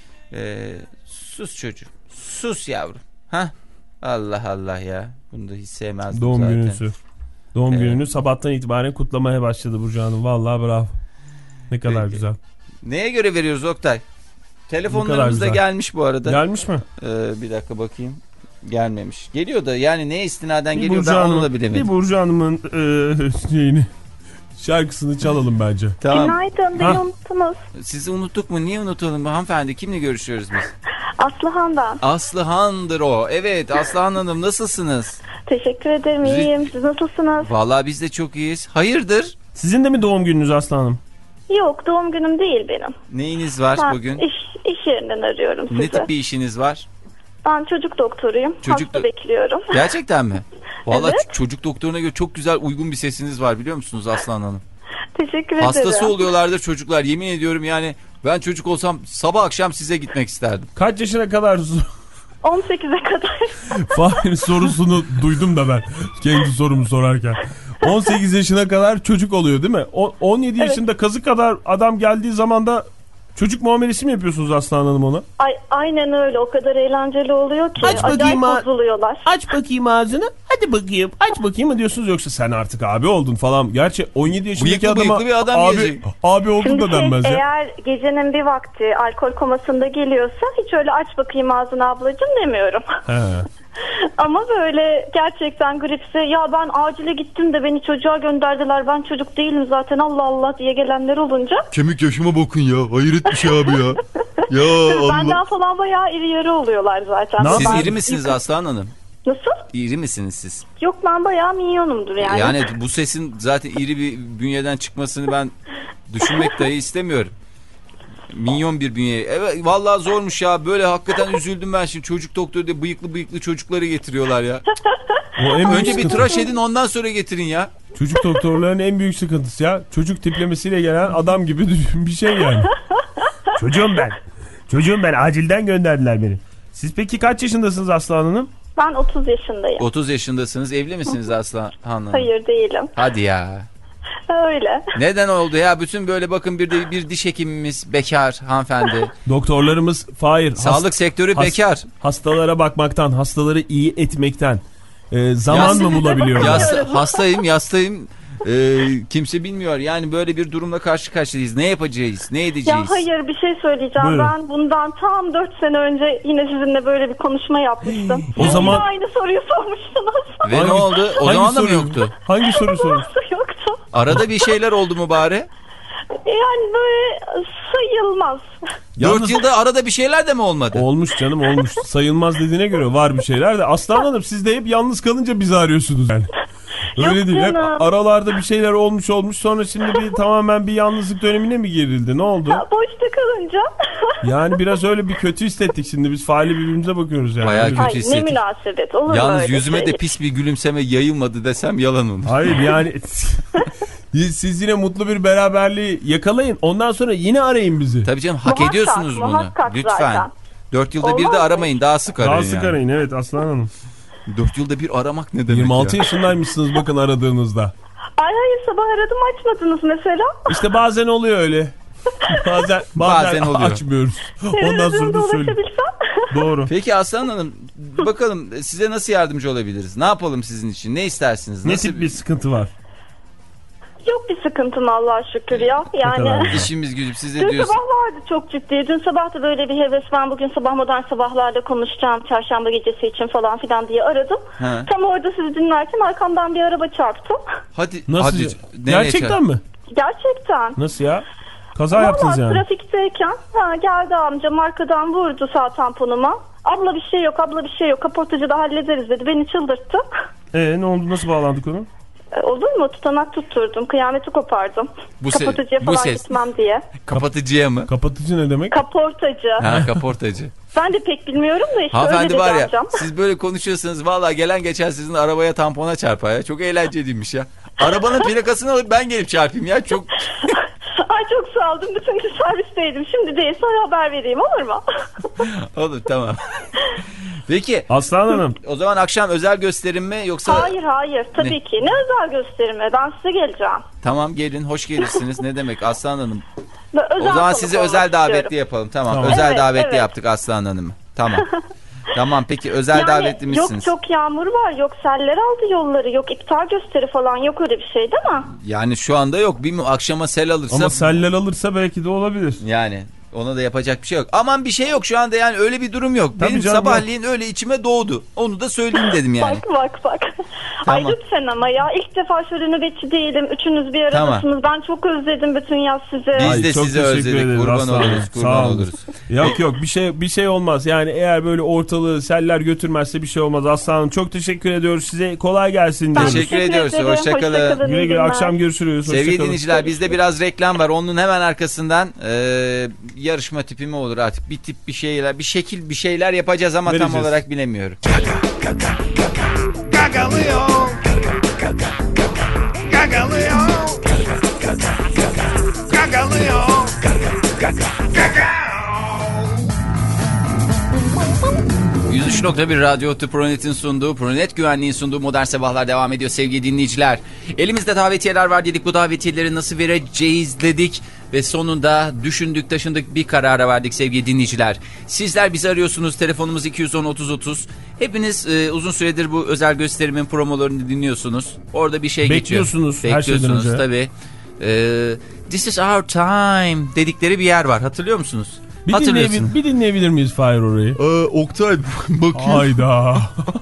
Ee, sus çocuğum. Sus yavrum. Hah. Allah Allah ya. Bunu da hiç sevmezdim Doğum zaten. gününüzü. Doğum Evet. gününü sabahtan itibaren kutlamaya başladı Burcu Hanım. Vallahi bravo. Ne kadar Peki. güzel. Neye göre veriyoruz Oktay? Telefonlarımız da güzel. gelmiş bu arada. Gelmiş mi? Ee, bir dakika bakayım. Gelmemiş. Geliyor da yani neye istinaden Bir geliyor Burcu ben onu Hanım'ın- da bilemedim. Bir Burcu Hanım'ın e, şeyini, şarkısını çalalım bence. Tamam. Günaydın. Beni Ha. unuttunuz. Sizi unuttuk mu? Niye unutalım? Hanımefendi, kimle görüşüyoruz biz? Aslıhan'dan. Aslıhan'dır o. Evet, Aslıhan Hanım, nasılsınız? Teşekkür ederim. Rica- İyiyim. Siz nasılsınız? Vallahi biz de çok iyiyiz. Hayırdır? Sizin de mi doğum gününüz Aslı Hanım? Yok, doğum günüm değil benim. Neyiniz var Ben bugün? iş, iş yerinden arıyorum sizi. Ne tip bir işiniz var? Ben çocuk doktoruyum. Çocuk Hasta do- bekliyorum. Gerçekten mi? Vallahi Evet. çocuk doktoruna göre çok güzel, uygun bir sesiniz var, biliyor musunuz Aslan Hanım? Teşekkür ederim. Hastası oluyorlardır çocuklar, yemin ediyorum yani. Ben çocuk olsam sabah akşam size gitmek isterdim. Kaç yaşına kadar on sekize kadar. Fahir'in sorusunu duydum da ben kendi sorumu sorarken. on sekiz yaşına kadar çocuk oluyor değil mi? O, on yedi Evet. yaşında kazı kadar adam geldiği zaman da Çocuk muamelesi mi yapıyorsunuz Aslan Hanım ona? Ay, aynen öyle. O kadar eğlenceli oluyor ki. Aç bakayım Acayip ha- bozuluyorlar. Aç bakayım ağzını. Hadi bakayım. Aç bakayım mı diyorsunuz yoksa sen artık abi oldun falan. Gerçi on yedi yaşındaki Bıyıklı adama bıyıklı bir adam abi, gelecek. abi oldun Şimdi da şey, denmez ya. eğer gecenin bir vakti alkol komasında geliyorsa hiç öyle aç bakayım ağzını ablacığım demiyorum. He. Ama böyle gerçekten gripse ya ben acile gittim de beni çocuğa gönderdiler, ben çocuk değilim zaten Allah Allah diye gelenler olunca. Kemik yaşıma bakın ya. Hayret bir şey abi ya. Ya Allah. Benden falan bayağı iri yarı oluyorlar zaten. Siz Ben- iri misiniz Aslan Hanım? Nasıl? İri misiniz siz? Yok, ben bayağı minyonumdur yani. Yani bu sesin zaten iri bir bünyeden çıkmasını ben düşünmek dahi istemiyorum. Minyon bir bünye. Evet vallahi zormuş ya. Böyle hakikaten üzüldüm ben şimdi. Çocuk doktoru diye bıyıklı bıyıklı çocukları getiriyorlar ya. O en büyük Önce bir sıkıntı. tıraş edin ondan sonra getirin ya. Çocuk doktorların en büyük sıkıntısı ya. Çocuk tiplemesiyle gelen adam gibi düşün bir şey yani. Çocuğum ben. Çocuğum ben. Acilden gönderdiler beni. Siz peki kaç yaşındasınız Aslan Hanım? Ben otuz yaşındayım. otuz yaşındasınız. Evli misiniz Aslan Hanım? Hayır, değilim. Hadi ya. Öyle. Neden oldu ya? Bütün böyle bakın bir de bir diş hekimimiz bekar hanımefendi. Doktorlarımız Fahir. Sağlık hast- sektörü hast- bekar. Hastalara bakmaktan, hastaları iyi etmekten e, zaman Yas- mı bulabiliyorlar? Yas- hastayım, yastayım. Ee, kimse bilmiyor. Yani böyle bir durumla karşı karşıyayız. Ne yapacağız? Ne edeceğiz? Ya hayır, bir şey söyleyeceğim. Buyurun. Ben bundan tam dört sene önce yine sizinle böyle bir konuşma yapmıştım. O zaman- Yine aynı soruyu sormuştunuz. Ve Hangi- ne oldu? O hangi zaman da mı soru- yoktu? Hangi soru sormuş? Nasıl yoktu? Arada bir şeyler oldu mu bari? Yani böyle sayılmaz. Yalnız- Dört yılda arada bir şeyler de mi olmadı? Olmuş canım olmuş. Sayılmaz dediğine göre var bir şeyler de. Aslan Hanım siz de hep yalnız kalınca bizi arıyorsunuz yani. Öyle Yok değil. Hep canım. aralarda bir şeyler olmuş olmuş sonra şimdi bir tamamen bir yalnızlık dönemine mi girildi? Ne oldu? Ya, boşta kalınca. Yani biraz öyle bir kötü hissettik şimdi. Biz faali birbirimize bakıyoruz yani. Bayağı Öyle- kötü. Ay, ne hissettim. münasebet. Olur mu Yalnız öyle yüzüme şey? de pis bir gülümseme yayılmadı desem yalan olur. Hayır yani siz yine mutlu bir beraberliği yakalayın. Ondan sonra yine arayın bizi. Tabii canım hak Muhakkak, ediyorsunuz bunu. muhakkak Lütfen. zaten. Dört yılda bir Olmaz de mı? aramayın. Daha sık arayın. Daha sık yani. arayın evet Aslan Hanım. Dört yılda bir aramak ne demek yirmi altı ya? yaşındaymışsınız bakın aradığınızda. Ay hayır, sabah aradım açmadınız mesela. İşte bazen oluyor öyle. Bazen, bazen, Bazen oluyor. açmıyoruz. Ondan Televizyonda sonra da söyle. ulaşabilsem. Doğru. Peki Aslan Hanım bakalım size nasıl yardımcı olabiliriz? Ne yapalım sizin için? Ne istersiniz? Ne Nasıl tip bir sıkıntı var? Yok bir sıkıntım Allah'a şükür ya. kadar Yani güzel. işimiz gücüm size dün diyorsun. sabah vardı çok ciddi. Dün sabah da böyle bir heves, ben bugün sabah modern sabahlarda konuşacağım çarşamba gecesi için falan filan diye aradım. Ha. Tam orada sizi dinlerken arkamdan bir araba çarptı. Hadi. Nasıl? Hadi. Nereye Gerçekten çağır- mi? Gerçekten. Nasıl ya? Kaza yaptınız Vallahi yani. trafikteyken ha, geldi amcam arkadan vurdu sağ tamponuma. Abla bir şey yok, abla bir şey yok, kaportacı da hallederiz dedi. Beni çıldırttı. Ee ne oldu? Nasıl bağlandık onu? E, Olur mu? Tutanak tutturdum. Kıyameti kopardım. Bu se- Kaportacıya bu falan ses. gitmem diye. Kapatıcıya mı? Kapatıcı ne demek? Kaportacı. Ha kaportacı. Ben de pek bilmiyorum da işte öyle Hanımefendi dedi var ya amcam. siz böyle konuşuyorsanız valla gelen geçen sizin arabaya tampona çarpar ya. Çok eğlenceliymiş ya. Arabanın plakasını alıp ben gelip çarpayım ya. Çok Ay çok sağ olun. Bütün gün servisteydim. Şimdi değil, sonra haber vereyim, olur mu? olur tamam. Peki Aslan Hanım. o zaman akşam özel gösterim mi yoksa? Hayır hayır tabii Ne? ki. Ne özel gösterimi? Ben size geleceğim. Tamam gelin hoş gelirsiniz. Ne demek Aslan Hanım? Ben özel O zaman konuk sizi olmak özel davetli istiyorum. yapalım. Tamam, Tamam. özel Evet, davetli evet. yaptık Aslan Hanım'ı. Tamam. Tamam peki özel Yani davetli misiniz? yok çok yağmur var, yok seller aldı yolları, yok iptal gösteri falan, yok öyle bir şey değil mi? Yani şu anda yok. Bilmiyorum akşama sel alırsa. Ama seller alırsa belki de olabilir. Yani ona da yapacak bir şey yok. Aman bir şey yok şu anda yani öyle bir durum yok. Tabii Benim canım, sabahleyin öyle içime doğdu. Onu da söyleyeyim dedim yani. Bak bak bak. Tamam. Ay lütfen ama ya, ilk defa şöyle nöbetçi değilim. Üçünüz bir aradasınız. Ben çok özledim bütün yaz sizi. Biz Ay, de çok sizi teşekkür özledik. ederiz Kurban Aslan oluruz. Hanım. Kurban Sağ olun. oluruz. Yok yok bir şey bir şey olmaz. Yani eğer böyle ortalığı seller götürmezse bir şey olmaz. Aslan Hanım çok teşekkür ediyoruz size. Kolay gelsin. Ben diyoruz. Teşekkür ediyoruz. ederim. Hoşçakalın. Hoşçakalın, Güle iyi güle günler. akşam görüşürüz. Sevgili Hoşçakalın. dinleyiciler bizde biraz reklam var. Onun hemen arkasından e, yarışma tipi mi olur artık? Bir tip bir şeyler, bir şekil bir şeyler yapacağız ama Vereceğiz. tam olarak bilemiyorum. Gagalıyor. Gagalıyor. Gagalıyor. yüz üç nokta bir Radyo Tü Pronet'in sunduğu, Pronet Güvenliğin sunduğu Modern Sabahlar devam ediyor sevgili dinleyiciler. Elimizde davetiyeler var dedik. Bu davetiyeleri nasıl vereceğiz dedik. Ve sonunda düşündük taşındık bir karara verdik sevgili dinleyiciler. Sizler bizi arıyorsunuz, telefonumuz iki yüz on otuz otuz. Hepiniz e, uzun süredir bu özel gösterimin promolarını dinliyorsunuz. Orada bir şey Bekliyorsunuz, geçiyor. Bekliyorsunuz. Her şeyden önce. Tabii. Ee, This is our time dedikleri bir yer var, hatırlıyor musunuz? Bir, dinleyebil bir dinleyebilir miyiz Fahir orayı? Aa, Oktay bakayım. Hayda.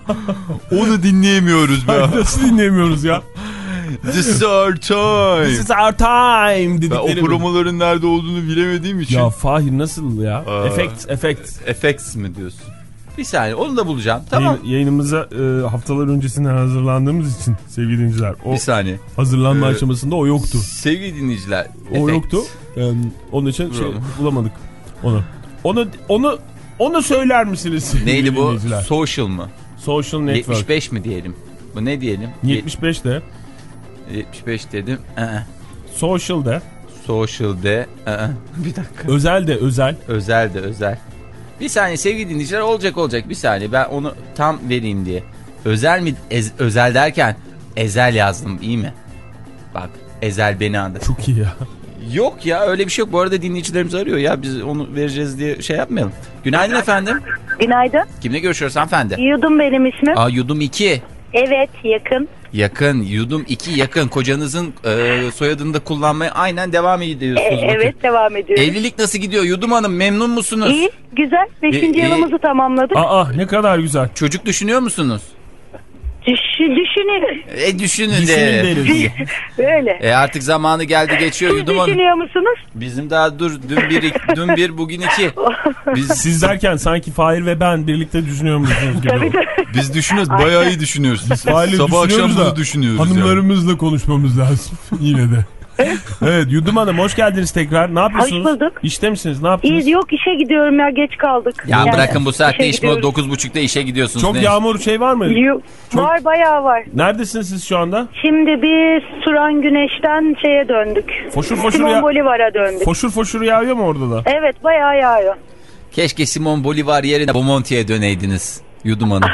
Onu dinleyemiyoruz be. Hayır, nasıl dinleyemiyoruz ya? This is our time. This is our time dedikleri. Ben o promoların nerede olduğunu bilemediğim için. Ya Fahir nasıl ya? Aa. Effects, effects. Effects mi diyorsun? Bir saniye, onu da bulacağım. Tamam. Yayın, yayınımıza e, haftalar öncesinden hazırlandığımız için sevgili dinleyiciler. O bir saniye. Hazırlanma ee, aşamasında o yoktu. Sevgili dinleyiciler. O effects. Yoktu. Yani onun için şey, bulamadık onu. Onu onu onu söyler misiniz? Neydi bu? Social mı? Social network. yetmiş beş mi diyelim? Bu ne diyelim? yetmiş beş de. yetmiş beş dedim. Ee. Social de. Social de. Ee. Bir dakika. Özel de özel. Özel de özel. Bir saniye sevgili dinleyiciler, olacak olacak bir saniye, ben onu tam vereyim diye. Özel mi? Ez, özel derken ezel yazdım, iyi mi? Bak, ezel beni andı. Çok iyi ya. Yok ya, öyle bir şey yok. Bu arada dinleyicilerimiz arıyor ya, biz onu vereceğiz diye şey yapmayalım. Günaydın efendim. Günaydın. Kimle görüşüyoruz hanımefendi? Yudum benim ismim. Aa, Yudum iki. Evet, yakın. Yakın, Yudum iki yakın. Kocanızın e, soyadını da kullanmaya aynen devam ediyorsunuz. E, evet, bakın. Devam ediyoruz. Evlilik nasıl gidiyor Yudum Hanım, memnun musunuz? İyi, güzel. Beşinci e, yılımızı e, tamamladık. Aa, ne kadar güzel. Çocuk düşünüyor musunuz? Düş, düşünün. E düşünün de. Düşünün Öyle. E artık zamanı geldi geçiyor Yudum Hanım. Düşünüyor musunuz? Bizim daha dur, dün bir, dün bir bugün iki. Biz... Siz derken sanki Fahir ve ben birlikte düşünüyor musunuz gibi? Tabii tabii. Biz düşünüyoruz, bayağı iyi düşünüyoruz. Sabah akşam bunu düşünüyoruz. Hanımlarımızla yani. Konuşmamız lazım yine de. Evet, Yudum Hanım hoş geldiniz tekrar. Ne yapıyorsunuz? Hoş bulduk. İşte misiniz? Ne yaptınız? İyi, yok işe gidiyorum ya, geç kaldık. Ya yani, bırakın bu saatte iş mi? dokuz buçukta işe gidiyorsunuz. Çok ne? yağmur şey var mı? Yok, Çok... Var, bayağı var. Neredesiniz siz şu anda? Şimdi biz Suran Güneş'ten şeye döndük. Foşur foşur Simon ya... Bolivar'a döndük. Foşur foşur yağıyor mu orada da? Evet, bayağı yağıyor. Keşke Simon Bolivar yerine Bomonti'ye döneydiniz Yudum Hanım.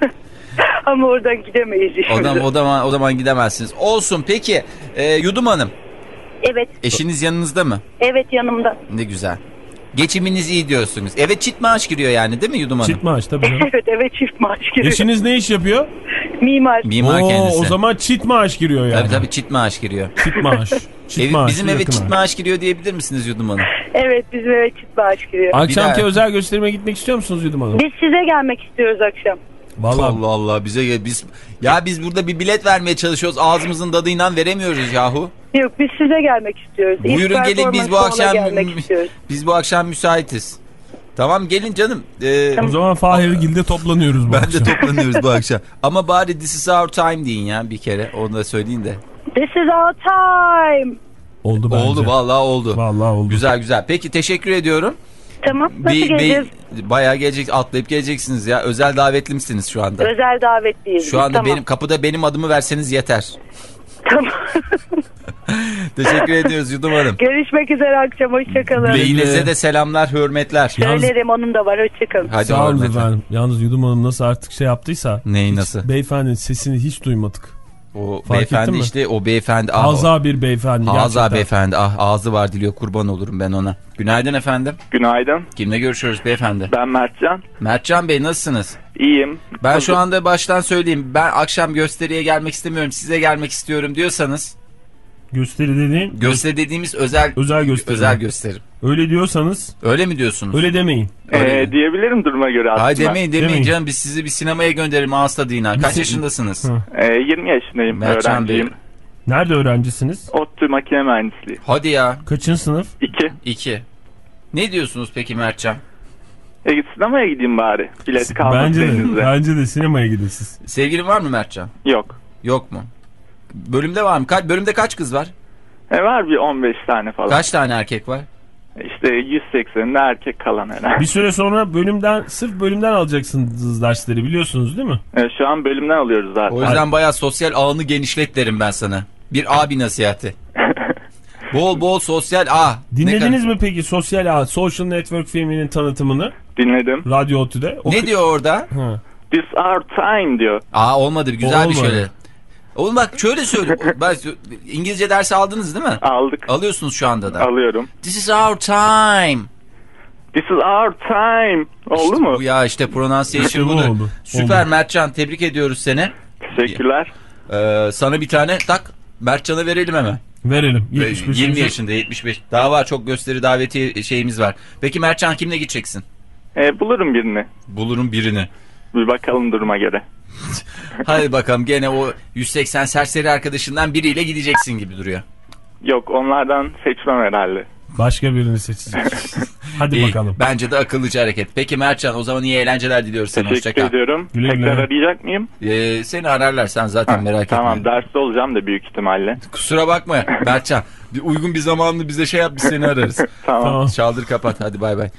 Ama oradan gidemeyiz işte. O zaman, o zaman, o zaman gidemezsiniz. Olsun peki e, Yudum Hanım. Evet. Eşiniz yanınızda mı? Evet, yanımda. Ne güzel. Geçiminiz iyi diyorsunuz. Evet, çift maaş giriyor yani değil mi Yudum Hanım? Çift maaş tabii canım. Evet evet, çift maaş giriyor. Eşiniz ne iş yapıyor? Mimar. Mimar Oo, kendisi. O zaman çift maaş giriyor yani. Tabii tabii, çift maaş giriyor. Çift maaş. Çift Ev, maaş bizim eve çift maaş giriyor diyebilir misiniz Yudum Hanım? Evet, bizim eve çift maaş giriyor. Akşamki özel gösterime gitmek istiyor musunuz Yudum Hanım? Biz size gelmek istiyoruz akşam. Vallahi. Allah Allah, bize biz ya biz burada bir bilet vermeye çalışıyoruz, ağzımızın tadıyla veremiyoruz yahu. Yok, biz size gelmek istiyoruz. Buyurun gelin, biz bu akşam biz bu akşam müsaitiz. Tamam, gelin canım. Ee, o zaman Fahirgil'de toplanıyoruz bu ben akşam. de toplanıyoruz bu akşam. Ama bari this is our time deyin ya bir kere, onu da söyleyin de. This is our time. Oldu bence. Oldu vallahi oldu. Vallahi oldu. Güzel güzel. Peki teşekkür ediyorum. Tamam, nasıl bir, geleceğiz? Bir, bayağı gelecek, atlayıp geleceksiniz ya. Özel davetli misiniz şu anda? Özel davetliyiz. Şu anda tamam. benim kapıda benim adımı verseniz yeter. Tamam. Teşekkür ediyoruz Yudum Hanım. Görüşmek üzere akşam, hoşçakalın. Beyinize de selamlar, hürmetler. Söylerim, onun da var, hoşçakalın. Hadi sağ olun efendim. Yalnız Yudum Hanım nasıl artık şey yaptıysa. Neyi nasıl? Beyefendinin sesini hiç duymadık. O Fark beyefendi işte, o beyefendi. Ah, Haza bir beyefendi. Haza beyefendi. Ah, ağzı var diliyor, kurban olurum ben ona. Günaydın efendim. Günaydın. Kimle görüşüyoruz beyefendi? Ben Mertcan. Mertcan Bey, nasılsınız? İyiyim. Ben şu anda baştan söyleyeyim. Ben akşam gösteriye gelmek istemiyorum, size gelmek istiyorum diyorsanız. Gösteri dediğin? Gösteri dediğimiz özel özel gösteri. Özel gösteri. Öyle diyorsanız. Öyle mi diyorsunuz? Öyle demeyin. Öyle ee, diyebilirim duruma göre aslında. Hayır demeyin, demeyin demeyin canım, biz sizi bir sinemaya gönderelim ağız tadıyla. Kaç yaşındasınız? Ee, yirmi yaşındayım, Mertcan öğrenciyim. Bey. Nerede öğrencisiniz? ODTÜ makine mühendisliği. Hadi ya. Kaçıncı sınıf? İki. İki. Ne diyorsunuz peki Mertcan? E sinemaya gideyim bari. Bilet kalmasın bence elinizde. De, bence de sinemaya gidin siz. Sevgilin var mı Mertcan? Yok. Yok mu? Bölümde var mı? Ka bölümde kaç kız var? E var bir on beş tane falan. Kaç tane erkek var? İşte yüz sekseninde erkek kalan herhalde. Bir süre sonra bölümden, sırf bölümden alacaksınız dersleri, biliyorsunuz değil mi? E, şu an bölümden alıyoruz zaten. O yüzden bayağı sosyal ağını genişlet derim ben sana. Bir abi nasihati. Bol bol sosyal ağ. Dinlediniz mi peki Sosyal Ağ, Social Network filminin tanıtımını? Dinledim. Radyo ODTÜ'de. Ne diyor orada? Ha. This our time diyor. Aa olmadı, güzel bir şöyle. Oğlum bak şöyle söyle. Ben, İngilizce dersi aldınız değil mi? Aldık. Alıyorsunuz şu anda da. Alıyorum. This is our time. This is our time. Oldu işte mu? Bu ya işte pronunciation İşte bu budur. oldu. Süper Oldu. Mertcan, tebrik ediyoruz seni. Teşekkürler. Ee, sana bir tane tak. Mertcan'a verelim hemen. Verelim. yetmiş beş. yirmi yaşında, yetmiş beş. Daha var, çok gösteri daveti şeyimiz var. Peki Mertcan, kimle gideceksin? E, bulurum birini. Bulurum birini. Bir bakalım duruma göre. Hadi bakalım, gene o yüz seksen serseri arkadaşından biriyle gideceksin gibi duruyor. Yok, onlardan seçmem herhalde. Başka birini seçecek. Hadi İyi, bakalım. bence de akıllıca hareket. Peki Mertcan, o zaman iyi eğlenceler diliyoruz sana. Teşekkür Hoşçakal. ediyorum. Güle güle. Tekrar arayacak mıyım? Ee, seni ararlar, sen zaten Ha, merak tamam, etme. derste olacağım da büyük ihtimalle. Kusura bakma Mertcan. Bir uygun bir zamanlı bize şey yap, biz seni ararız. Tamam. Tamam. Çaldır kapat, hadi bay bay.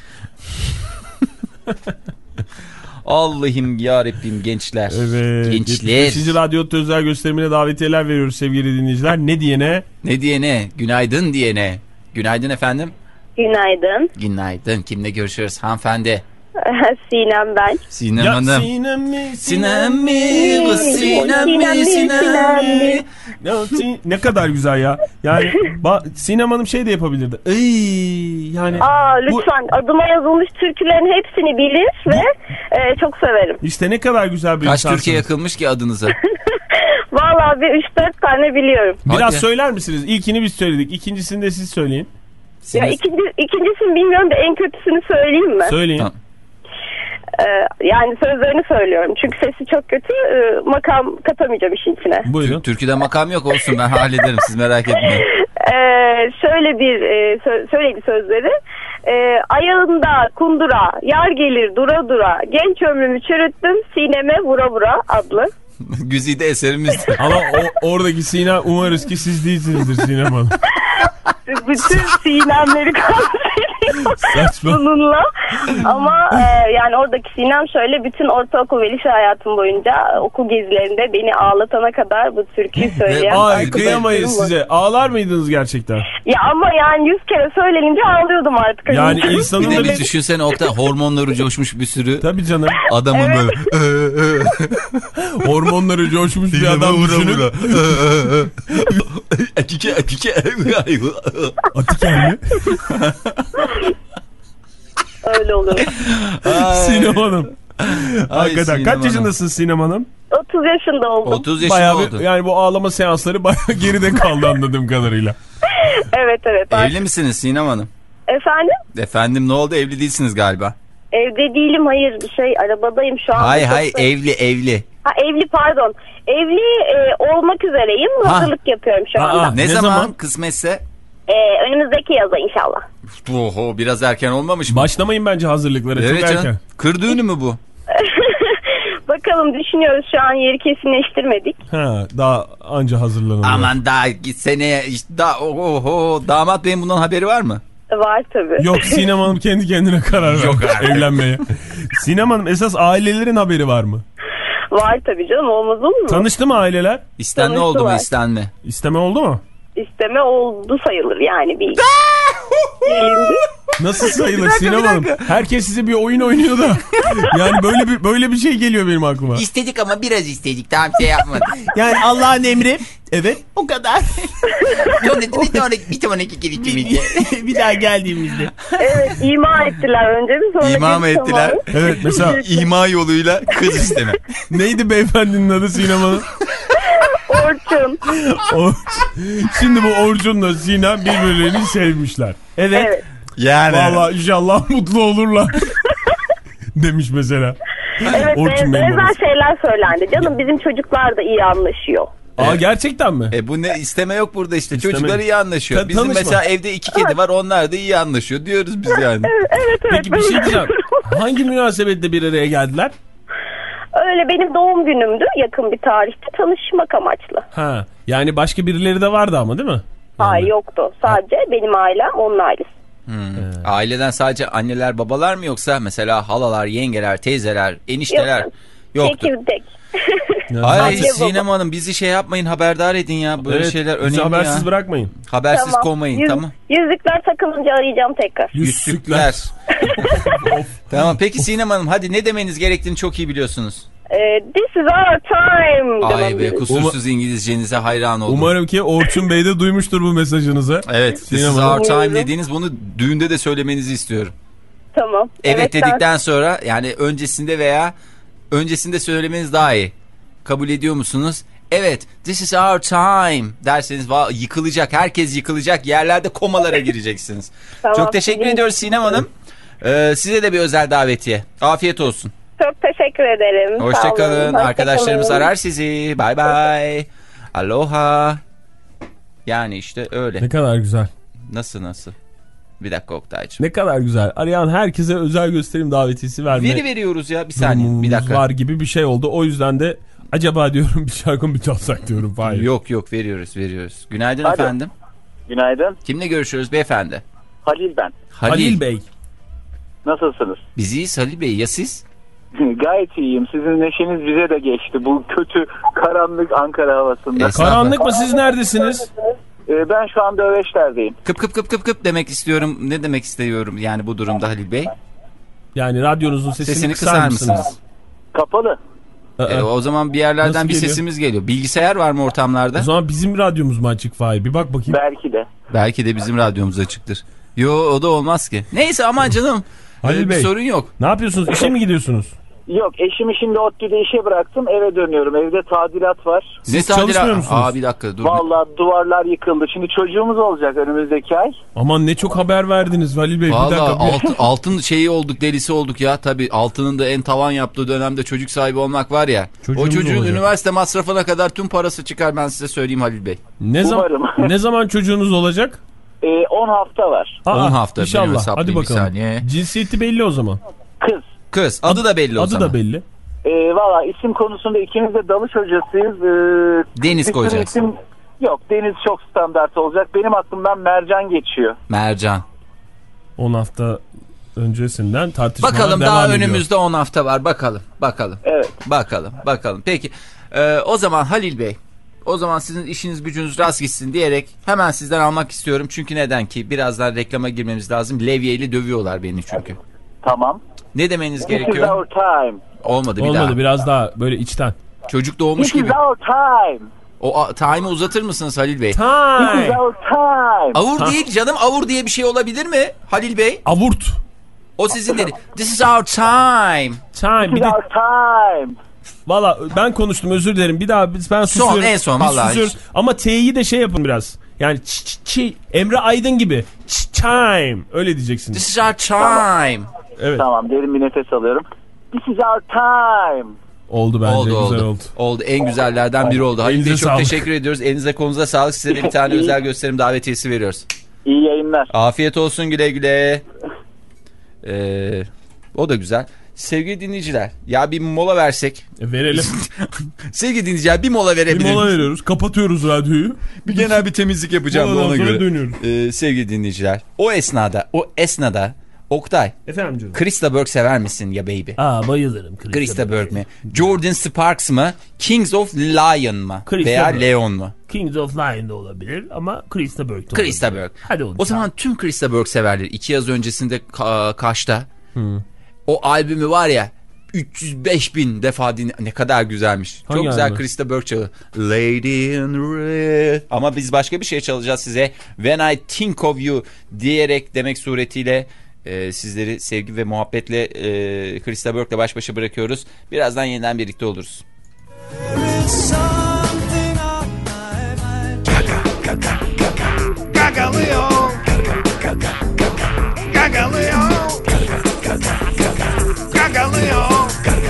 Allah'ım yarabbim, gençler. Evet. Gençler. yetmiş beşinci Radyo Otto özel gösterimine davetiyeler veriyoruz sevgili dinleyiciler. Ne diyene? Ne diyene? Günaydın diyene. Günaydın efendim. Günaydın. Günaydın. Kimle görüşüyoruz hanımefendi? Sinem ben. Sinem Ya Hanım. Sinem mi? Sinem mi? Kız Sinem mi? Sinem mi? Sinem mi? Ne, si- ne kadar güzel ya. Yani ba- Sinem Hanım şey de yapabilirdi. Ey, yani. Aa, bu- lütfen adıma yazılmış türkülerin hepsini bilir ve e, çok severim. İşte ne kadar güzel bir Kaç insansınız. Türkiye yakılmış ki adınıza? Vallahi bir üç dört tane biliyorum. Biraz Hadi. söyler misiniz? İlkini biz söyledik. İkincisini de siz söyleyin. Ya Sinem- ikinci, ikincisini bilmiyorum da en kötüsünü söyleyeyim mi? Söyleyin. Tamam. Ee, yani sözlerini söylüyorum. Çünkü sesi çok kötü. Ee, makam katamayacağım işin içine. Buyurun. Türküde makam yok, olsun, ben hallederim, siz merak etmeyin. Ee, şöyle bir e, sö- söyledi sözleri. Ee, ayağında kundura, yar gelir dura dura, genç ömrümü çürüttüm, sineme vura vura adlı. Güzide eserimiz. Ama o, oradaki Sinem, umarız ki siz değilsinizdir Sinem Hanım. Bütün sinemleri kaldırıyor Saçma. bununla. Ama e, yani oradaki Sinem şöyle, bütün ortaokul ve lise hayatım boyunca okul gezilerinde beni ağlatana kadar bu türküyü söyleyen. Ay, kıyamayız size. Ağlar mıydınız gerçekten? Ya ama yani yüz kere söylenince ağlıyordum artık. Yani Bir insanın de da bir bir... düşünsene Oktay, hormonları coşmuş bir sürü. Tabii canım. Adamın Evet. böyle Hormonları coşmuş bir adam düşünün. Akike akike. Atiken mi? Öyle olur. Sinem Hanım. Ay, Hakikaten. Sinem Kaç Hanım. yaşındasın Sinem Hanım? otuz yaşında oldum. otuz yaşında Bayağı oldu. bir, yani bu ağlama seansları bayağı geride kaldı anladığım kadarıyla. Evet evet. Evli misiniz Sinem Hanım? Efendim? Efendim, ne oldu, evli değilsiniz galiba. Evde değilim, hayır, bir şey arabadayım şu an. Hay hay, evli evli. Ha, evli pardon. Evli e, olmak üzereyim. Ha. Hazırlık yapıyorum şu Ha, anda. ha. Ne, Ne zaman, zaman? kısmetse? E, önümüzdeki yaza inşallah. Oho, biraz erken olmamış mı? Başlamayın bence hazırlıklara. Evet Çok erken. canım. Kır düğünü mü bu? Bakalım, düşünüyoruz, şu an yeri kesinleştirmedik. Ha, daha anca hazırlanalım. Aman daha seneye işte daha oho, damat beyin bundan haberi var mı? Var tabii. Yok, Sinem Hanım kendi kendine karar verdi. Yok artık. Evlenmeye. Sinem Hanım, esas ailelerin haberi var mı? Var tabii canım, olmaz olur mu? Tanıştı mı aileler? İstenme oldu mu, Tanıştılar. istenme? İsteme oldu mu? İsteme oldu sayılır yani, bir gelindi. Nasıl sayılır Sinem Hanım? Herkes size bir oyun oynuyor da. Yani böyle bir böyle bir şey geliyor benim aklıma. İstedik ama biraz istedik, tam şey yapmadık. Yani Allah'ın emri. Evet, o kadar. bir sonraki bir sonraki girişimizde. Bir daha geldiğimizde. Evet, ima ettiler önce bir, sonra İma mı geri ettiler? tamam. Evet, mesela İma yoluyla kız isteme. neydi beyefendinin adı Sinem Hanım? Orçun. Or Şimdi bu Orçun'la Sinem birbirlerini sevmişler. Evet. Evet. Yani. Vallahi inşallah mutlu olurlar. Demiş mesela. Evet, Orçun benzer benim babası. şeyler söylendi. Canım, bizim çocuklar da iyi anlaşıyor. Aa, gerçekten mi? E bu ne, isteme yok burada işte. İsteme. Çocuklar iyi anlaşıyor. Ta- Bizim tanışma. mesela evde iki kedi var, onlar da iyi anlaşıyor diyoruz biz yani. Evet evet. Peki bir şey diyeceğim. Hangi münasebetle bir araya geldiler? Öyle, benim doğum günümdü, yakın bir tarihte, tanışmak amaçlı. Ha, yani başka birileri de vardı ama değil mi? Hayır, yoktu. Sadece benim ailem, onun ailesi. Hmm. Aileden sadece anneler babalar mı, yoksa mesela halalar, yengeler, teyzeler, enişteler? Yok. Yoktu. Çekirdek. Ay Sadece Sinem Hanım, bizi şey yapmayın, haberdar edin ya. Böyle Evet, şeyler bizi önemli habersiz ya. bırakmayın. Habersiz Tamam. kovmayın, Yüz- tamam. Yüzükler takılınca arayacağım tekrar. Yüzükler. Tamam, peki Sinem Hanım, hadi ne demeniz gerektiğini çok iyi biliyorsunuz. Ee, this is our time. Ay be, kusursuz İngilizcenize hayran oldum. Umarım ki Orçun Bey de duymuştur bu mesajınızı. Evet, this is our time dediğiniz, bunu düğünde de söylemenizi istiyorum. Tamam. Evet, evet dedikten ben... sonra, yani öncesinde veya öncesinde söylemeniz daha iyi. Kabul ediyor musunuz? Evet, this is our time derseniz yıkılacak, herkes yıkılacak, yerlerde komalara gireceksiniz. Tamam. Çok teşekkür ediyoruz Sinem Hanım. Ee, size de bir özel davetiye. Afiyet olsun. Çok teşekkür ederim. Hoşçakalın. Arkadaşlarımız arar sizi. Bye bye. Aloha. Yani işte öyle. Ne kadar güzel. Nasıl nasıl? Bir dakika Oktay'cığım. Ne kadar güzel. Arayan herkese özel gösterim davetiyesi verme. Veri veriyoruz ya, bir saniye, bir dakika. Var gibi bir şey oldu. O yüzden de acaba diyorum bir şarkı mı çalsak diyorum. Hayır. Yok yok, veriyoruz veriyoruz. Günaydın Alo. efendim. Günaydın. Kimle görüşüyoruz beyefendi? Halil ben. Halil, Halil Bey. Nasılsınız? Biz iyiyiz Halil Bey, ya siz? Gayet iyiyim. Sizin neşeniz bize de geçti. Bu kötü karanlık Ankara havasında. Karanlık mı? Siz neredesiniz? Ee, ben şu anda Öveçler'deyim. Kıp kıp kıp kıp kıp demek istiyorum. Ne demek istiyorum yani bu durumda Halil Bey? Yani radyonuzun sesini, sesini kısar, kısar mısınız? mısınız? Kapalı. E, o zaman bir yerlerden Nasıl bir geliyor? sesimiz geliyor. Bilgisayar var mı ortamlarda? O zaman bizim radyomuz mu açık Fahir? Bir bak bakayım. Belki de. Belki de bizim radyomuz açıktır. Yo, o da olmaz ki. Neyse aman canım. Halil ee, Bey. Bir sorun yok. Ne yapıyorsunuz? İşe mi gidiyorsunuz? Yok, eşimi şimdi ODTÜ'de işe bıraktım, eve dönüyorum. Evde tadilat var. Siz ne çalışmıyor tadilat? musunuz? Aa bir dakika dur. Vallahi duvarlar yıkıldı. Şimdi çocuğumuz olacak önümüzdeki ay. Aman ne çok haber verdiniz Halil Bey. Vallahi bir dakika. alt, altın şeyi olduk, delisi olduk ya. Tabii altının da en tavan yaptığı dönemde çocuk sahibi olmak var ya. Çocuğumuz o çocuğun olacak. Üniversite masrafına kadar tüm parası çıkar, ben size söyleyeyim Halil Bey. Ne zaman ne zaman çocuğunuz olacak? Ee, on hafta var. Aa, on hafta. İnşallah. Hadi bakalım. Cinsiyeti belli o zaman. Kız. Kız. Adı da belli o adı zaman. Adı da belli. Ee, Valla isim konusunda ikimiz de dalış hocasıyız. Ee, Deniz koyacaksın. Isim... Yok, Deniz çok standart olacak. Benim aklımdan Mercan geçiyor. Mercan. on hafta öncesinden tartışmalar bakalım, devam daha ediyor. önümüzde on hafta var. Bakalım. Bakalım. Evet. Bakalım. Bakalım. Peki. Ee, o zaman Halil Bey, o zaman sizin işiniz gücünüz rast gitsin diyerek hemen sizden almak istiyorum. Çünkü neden ki? Birazdan reklama girmemiz lazım. Levyeyle dövüyorlar beni çünkü. Tamam. Ne demeniz This gerekiyor? is our time. Olmadı bir Olmadı, daha. Olmadı, biraz daha böyle içten. Çocuk doğmuş This gibi. This is our time. O time'ı uzatır mısınız Halil Bey? Time. This is our time. Avur ha. değil canım, avur diye bir şey olabilir mi Halil Bey? Avurt. O sizin dedi. This is our time. Time. This Bir is de... our time. Valla ben konuştum, özür dilerim. Bir daha ben susuyorum. Son, en son vallahi. Ama T'yi de şey yapın biraz. Yani ç ç ç Emre Aydın gibi. Ç time. Öyle diyeceksiniz. This is our time. Tamam. Evet. Tamam, derin bir nefes alıyorum. This is our time. Oldu bence, oldu, güzel oldu. oldu. Oldu, en güzellerden biri oldu. Halil Bey çok sağlık. Teşekkür ediyoruz. Elinize kolunuza sağlık. Size de bir tane özel gösterim davetiyesi veriyoruz. İyi yayınlar. Afiyet olsun, güle güle. Ee, o da güzel. Sevgili dinleyiciler, ya bir mola versek. E, verelim. Sevgili dinleyiciler, bir mola verebiliriz. Bir mola veriyoruz. Kapatıyoruz radyoyu. Bir genel bir temizlik yapacağım ona göre. Dönüyoruz. Ee, sevgili dinleyiciler, o esnada, o esnada Oktay. Efendim canım. Krista Berg sever misin ya baby? Aa, bayılırım. Krista, Krista Berg mi? Jordan Sparks mı? Kings of Lion mı? Krista Veya Berg. Leon mu? Kings of Lion da olabilir ama Krista Berg de olabilir. Krista Berg. Hadi oğlum. O zaman tüm Krista Berg severler. İki yaz öncesinde Ka- Kaş'ta hmm. o albümü var ya, üç yüz beş bin defa dinle. Ne kadar güzelmiş. Hangi Çok güzel albüm? Krista Berg çalıyor. Lady in Red. Ama biz başka bir şey çalacağız size. When I Think of You diyerek demek suretiyle e, sizleri sevgi ve muhabbetle e, Krista Berg'le baş başa bırakıyoruz. Birazdan yeniden birlikte oluruz. Gagaleo. Gagaleo. Gagaleo.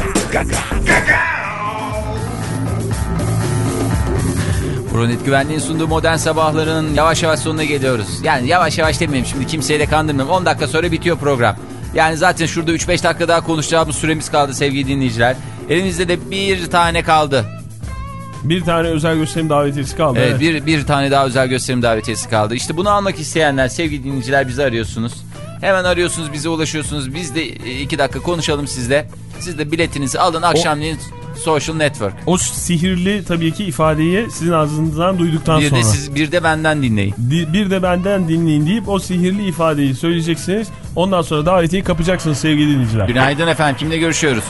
Pronet Güvenliğin sunduğu Modern Sabahların yavaş yavaş sonuna geliyoruz. Yani yavaş yavaş demeyeyim, şimdi kimseyi de kandırmıyorum. on dakika sonra bitiyor program. Yani zaten şurada üç beş dakika daha konuşacağımız süremiz kaldı sevgili dinleyiciler. Elimizde de bir tane kaldı. Bir tane özel gösterim davetiyesi kaldı. Evet, evet. bir, bir tane daha özel gösterim davetiyesi kaldı. İşte bunu almak isteyenler sevgili dinleyiciler, bizi arıyorsunuz. Hemen arıyorsunuz, bize ulaşıyorsunuz. Biz de iki dakika konuşalım sizle. Siz de biletinizi alın akşamleyin. Social Network. O sihirli tabii ki ifadeyi sizin ağzınızdan duyduktan bir sonra. De siz, bir de benden dinleyin. Bir de benden dinleyin deyip o sihirli ifadeyi söyleyeceksiniz. Ondan sonra davetiyi kapacaksınız sevgili dinleyiciler. Günaydın efendim. Kimle görüşüyoruz?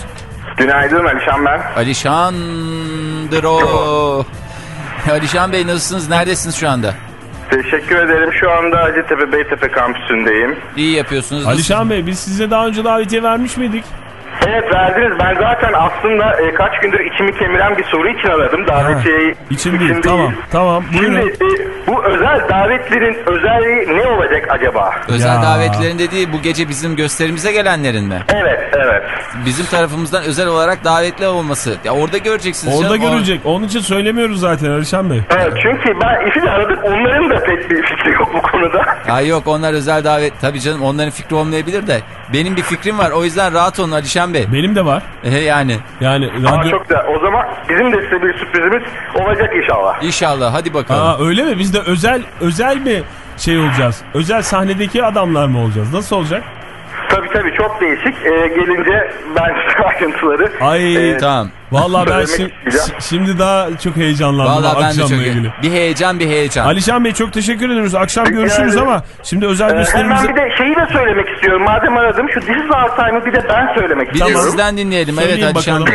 Günaydın, Alişan ben. Alişan'dır o. Alişan Bey nasılsınız? Neredesiniz şu anda? Teşekkür ederim. Şu anda Hacettepe Beytepe kampüsündeyim. İyi yapıyorsunuz. Alişan Bey, biz size daha önce davetiye vermiş miydik? Evet, verdiniz. Ben zaten aslında e, kaç gündür içimi kemiren bir soru için aradım. Davetiyeyi için değil. değil. Tamam. Tamam. Buyurun. Şimdi e, bu özel davetlerin özelliği ne olacak acaba? Özel Ya. davetlerin dediği bu gece bizim gösterimize gelenlerin mi? Evet, evet. Bizim tarafımızdan özel olarak davetli olması. Ya orada göreceksiniz. Orada canım. görecek. Onun için söylemiyoruz zaten Alişan Bey. Evet, çünkü ben işi aradık. Onların da pek bir fikri yok bu konuda. Ay yok, onlar özel davet. Tabii canım, onların fikri olmayabilir de. Benim bir fikrim var. O yüzden rahat olun Alişan Bey. Benim de var. E, yani. Yani radyo... Aa, çok da. O zaman bizim de size bir sürprizimiz olacak inşallah. İnşallah. Hadi bakalım. Aa, öyle mi? Biz de özel özel mi şey olacağız? Özel sahnedeki adamlar mı olacağız? Nasıl olacak? Tabii tabii, çok değişik. Ee, gelince ben ayrıntıları... Ay e, tamam. Vallahi ben şi şimdi daha çok heyecanlandım. Vallahi ben de çok ilgili. Bir heyecan bir heyecan. Alişan Bey çok teşekkür ediyoruz. Akşam görüşürüz yani, ama şimdi özel e, gösterimize... Hemen bir de şeyi de söylemek istiyorum. Madem aradım, şu This is Our Time'ı bir de ben söylemek bir istiyorum. Bir de sizden dinleyelim. Söyleyin evet Alişan Bey.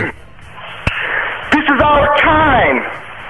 This is our time.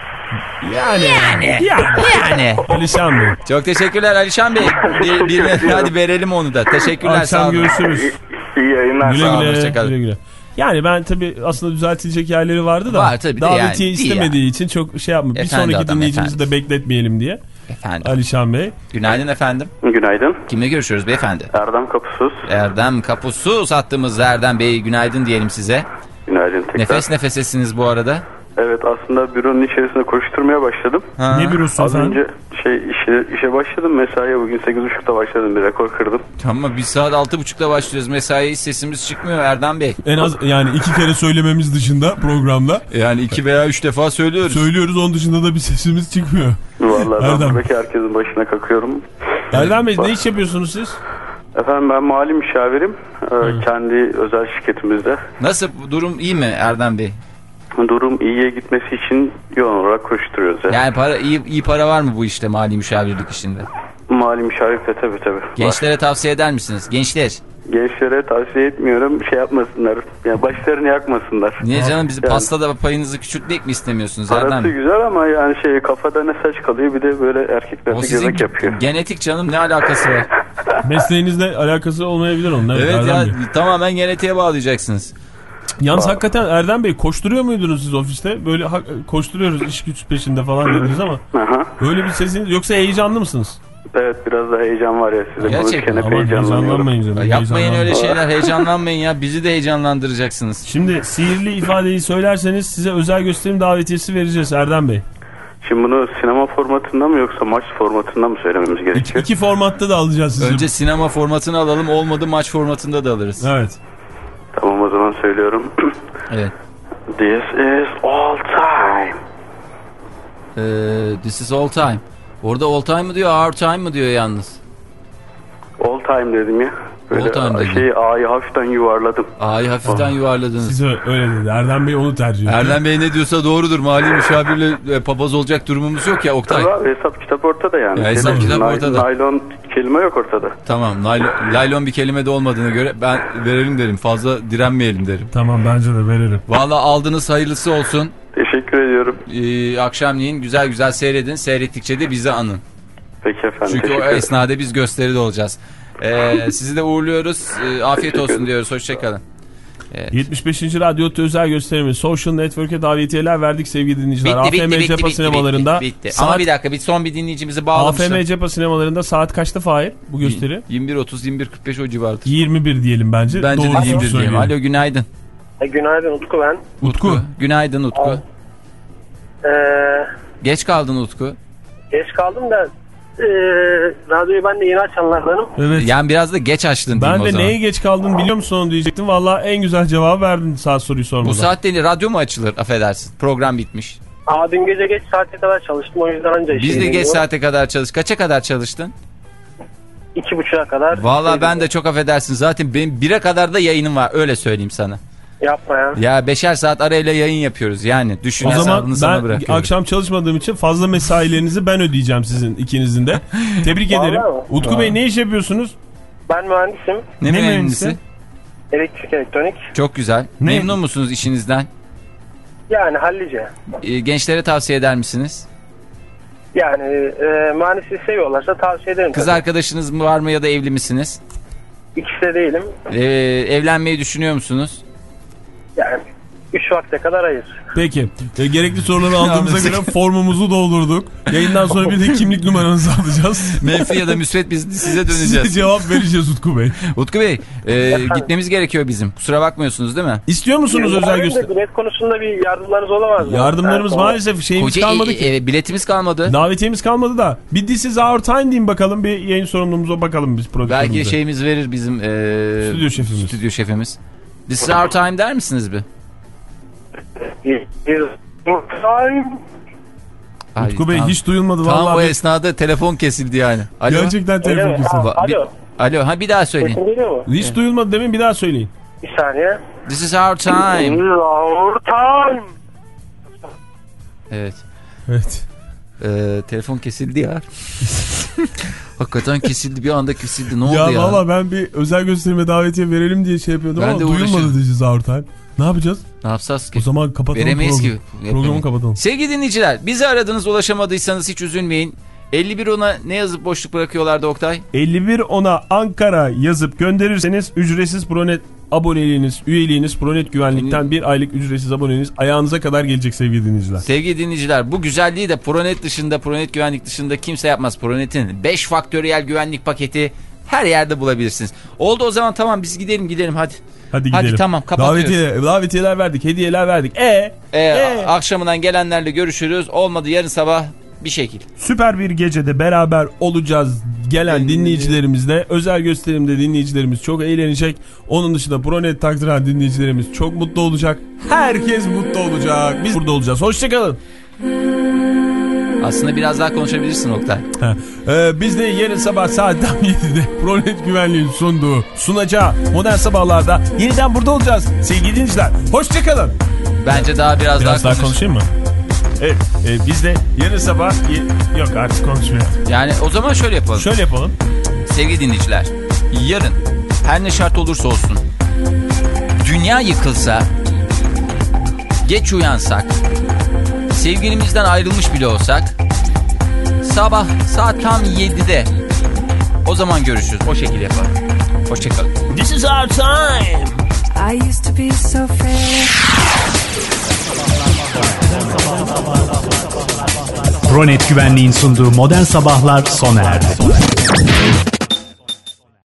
Yani. Yani. Yani. yani. Alişan Bey. Çok teşekkürler Alişan Bey. Bir, bir, hadi verelim onu da. Teşekkürler. Akşam sağ olun. görüşürüz. İyi, iyi yayınlar. Güle sağ olun. güle, güle güle. Yani ben tabii aslında düzeltilecek yerleri vardı da. Var tabii de davetiye yani, istemediği için çok şey yapma. Bir sonraki adam, dinleyicimizi efendim. de bekletmeyelim diye. Efendim. Alişan Bey. Günaydın efendim. Günaydın. Kimle görüşüyoruz beyefendi? Erdem Kapusuz. Erdem Kapusuz attığımız Erdem Bey, günaydın diyelim size. Günaydın tekrar. Nefes nefesesiniz bu arada. Evet, aslında büronun içerisinde koşturmaya başladım. Ha. Ne bürosu Az efendim? önce şey işe, işe başladım. Mesaiye bugün sekiz buçukta başladım. Bir rekor kırdım. Tamam, biz saat altı buçukta başlıyoruz. Mesaiye sesimiz çıkmıyor Erdem Bey. En az yani iki kere söylememiz dışında programda. Yani iki veya üç defa söylüyoruz. Söylüyoruz, onun dışında da bir sesimiz çıkmıyor. Vallahi ben Erdem. buradaki herkesin başına kakıyorum. Erdem Bey, ne iş yapıyorsunuz siz? Efendim ben mali müşavirim. Ee, kendi özel şirketimizde. Nasıl, durum iyi mi Erdem Bey? Durum iyiye gitmesi için yoğun olarak koşturuyoruz. Yani, Yani para iyi, iyi para var mı bu işte, mali müşavirlik işinde? mali müşavirlikte tabii tabii. Gençlere var. Tavsiye eder misiniz? Gençler. Gençlere tavsiye etmiyorum. Şey yapmasınlar. Yani başlarını yakmasınlar. Niye canım, bizi yani, pastada payınızı küçültmek mi istemiyorsunuz Erdem? Erdem Parası güzel ama yani şey, kafada ne saç kalıyor, bir de böyle erkekler de göbek yapıyor. Genetik canım, ne alakası var? Mesleğinizle alakası olmayabilir onun. Evet, Evet Erdem ya, Bey. tamamen genetiğe bağlayacaksınız. Yalnız hakikaten Erdem Bey, koşturuyor muydunuz siz ofiste? Böyle ha- koşturuyoruz iş güç peşinde falan dediniz ama. Aha. Öyle bir sesiniz, yoksa heyecanlı mısınız? Evet, biraz da heyecan var ya size. Gerçekten. Konuşurken hep heyecanlanıyorum. canım. Yapmayın öyle şeyler, heyecanlanmayın ya. Bizi de heyecanlandıracaksınız. Şimdi sihirli ifadeyi söylerseniz size özel gösterim davetiyesi vereceğiz Erdem Bey. Şimdi bunu sinema formatında mı yoksa maç formatında mı söylememiz gerekiyor? İki, iki formatta da alacağız sizi. Önce sinema formatını alalım, olmadı maç formatında da alırız. Evet. Tamam, o zaman söylüyorum. Evet. This is all time. Ee, this is all time. Orada all time mı diyor, our time mı diyor yalnız? All time dedim ya. Böyle All time dedim. Şeyi A'yı hafiften yuvarladım. A'yı hafiften Oh. yuvarladınız. Size öyle dedi. Erdem Bey onu tercih ediyor. Erdem Bey ne diyorsa doğrudur. Mali müşavirle e, papaz olacak durumumuz yok ya Oktay. Tabii abi, hesap kitap ortada yani. Ya, hesap Şey, kitap nay- ortada. Naylon kelime yok ortada. Tamam, naylon, laylon bir kelime de olmadığına göre ben verelim derim. Fazla direnmeyelim derim. Tamam, bence de verelim. Valla aldınız, hayırlısı olsun. Teşekkür ediyorum. Ee, akşamleyin güzel güzel seyredin. Seyrettikçe de bizi anın. Peki efendim. Çünkü o esnada biz gösteride olacağız. Ee, sizi de uğurluyoruz. Ee, afiyet olsun diyoruz. Hoşçakalın. Evet. yetmiş beşinci Radyo özel gösterimi Social Network'e davetiyeler verdik sevgili dinleyiciler. Bitti, bitti, A F M bitti, Cepha bitti, sinemalarında. bitti, bitti. Saat... Ama bir dakika, bir son bir dinleyicimizi A bağlamışlar. F M Cepha sinemalarında saat kaçta Fahir bu gösteri? yirmi bir otuz yirmi bir kırk beş o civardır. yirmi bir diyelim bence. Bence Doğru de yirmi bir diyelim. Alo, günaydın. E, günaydın Utku ben. Utku. Günaydın Utku. Ee, Geç kaldın Utku. geç kaldım da e, radyoyu ben de yeni açanlardanım. Evet. Yani biraz da geç açtın diyeyim Ben o de zaman. neye geç kaldın biliyor musun onu diyecektim. Valla en güzel cevabı verdin saat soruyu sormadan. Bu saatte radyo mu açılır, affedersin? Program bitmiş. Aa, dün gece geç saate kadar çalıştım, o yüzden anca işe Biz de geç gidemiyorum. saate kadar çalış. Kaça kadar çalıştın? İki buçuğa kadar. Valla ben de çok affedersin. Zaten benim bire kadar da yayınım var. Öyle söyleyeyim sana. Yapma ya. Ya beşer saat arayla yayın yapıyoruz. Yani düşün, o zaman hesabını sana ben bırakıyorum. akşam çalışmadığım için fazla mesailerinizi ben ödeyeceğim sizin ikinizin de. Tebrik Vallahi ederim. mi? Utku Vallahi. Bey ne iş yapıyorsunuz? Ben mühendisim. Ne, Ne mühendisi? Elektrik elektronik. Çok güzel. Ne? Memnun musunuz işinizden? Yani hallice. Ee, gençlere tavsiye eder misiniz? Yani e, mühendisliği seviyorlarsa tavsiye ederim. Kız tabii. arkadaşınız mı var mı ya da evli misiniz? İkisi de değilim. Ee, evlenmeyi düşünüyor musunuz? Yani üç vakte kadar hayır. Peki. E, gerekli soruları aldığımıza göre formumuzu doldurduk. Yayından sonra bir de kimlik numaranızı alacağız. Menfi ya da müsbet biz size döneceğiz. Size cevap vereceğiz Utku Bey. Utku Bey e, gitmemiz gerekiyor bizim. Kusura bakmıyorsunuz değil mi? İstiyor musunuz özel gösteri? Bilet konusunda bir yardımlarınız olamaz mı? Yardımlarımız Yani, maalesef şeyimiz Koca, kalmadı e, ki. e, biletimiz kalmadı. Davetiyemiz kalmadı da. Bir This is our time diyeyim bakalım. Bir yayın sorumluluğumuza bakalım biz prodüksiyonumuza. Belki şeyimiz verir bizim e, Stüdyo şefimiz. Stüdyo şefimiz. This is our time der misiniz bir? Ay, Utku Bey tam, hiç duyulmadı. Tam vallahi o bir... esnada telefon kesildi yani. Alo. Gerçekten telefon kesildi. Va- bir- Alo. Alo. Ha bir daha söyleyin. Sesim geliyor mu? Hiç duyulmadı demin, bir daha söyleyin. Bir saniye. This is our time. Our time. Evet. Evet. Ee, telefon kesildi ya. Hakikaten kesildi, bir anda kesildi. Ne oldu Ya, ya? valla ben bir özel gösterime davetiye verelim diye şey yapıyordum Ben ama de duyulmadı uğraşıyorum. diyeceğiz our time. Ne yapacağız? Ne yapacağız ki? O zaman kapatalım Veremeyiz programı. ki. Programı Yapamayız. kapatalım. Sevgili dinleyiciler, bizi aradınız, ulaşamadıysanız hiç üzülmeyin. elli bir ona ne yazıp boşluk bırakıyorlardı Oktay? elli bir ona Ankara yazıp gönderirseniz ücretsiz Pronet aboneliğiniz, üyeliğiniz Pronet Güvenlik'ten bir aylık ücretsiz aboneliğiniz ayağınıza kadar gelecek sevgili dinleyiciler. Sevgili dinleyiciler, bu güzelliği de Pronet dışında, Pronet Güvenlik dışında kimse yapmaz. Pronet'in beş faktöriyel güvenlik paketi her yerde bulabilirsiniz. Oldu o zaman, tamam biz gidelim gidelim hadi. Hadi gidelim. Hadi tamam, kapatıyoruz. Davetiye, davetiyeler verdik, hediyeler verdik. E, Ee, e? Akşamından gelenlerle görüşürüz. Olmadı yarın sabah bir şekil. Süper bir gecede beraber olacağız gelen dinleyicilerimizle. Özel gösterimde dinleyicilerimiz çok eğlenecek. Onun dışında Pronet takdiren dinleyicilerimiz çok mutlu olacak. Herkes mutlu olacak. Biz burada olacağız. Hoşçakalın. Aslında biraz daha konuşabilirsin Oktay. Ee, biz de yarın sabah saat yedide Pronet Güvenliği'nin sunduğu, sunacağı Modern Sabahlar'da yeniden burada olacağız sevgili dinleyiciler. Hoşçakalın. Bence daha biraz, Biraz daha, daha konuşayım mı? Evet, e, biz de yarın sabah... Ye- Yok artık konuşmuyor. Yani o zaman şöyle yapalım. Şöyle yapalım. Sevgili dinleyiciler, yarın her ne şart olursa olsun, dünya yıkılsa, geç uyansak, sevgilimizden ayrılmış bile olsak, sabah saat tam yedide o zaman görüşürüz. O şekilde yapalım. Hoşçakalın. This is our time. I used to be so fair. Pronet Güvenliğin sunduğu Modern Sabahlar sona erdi.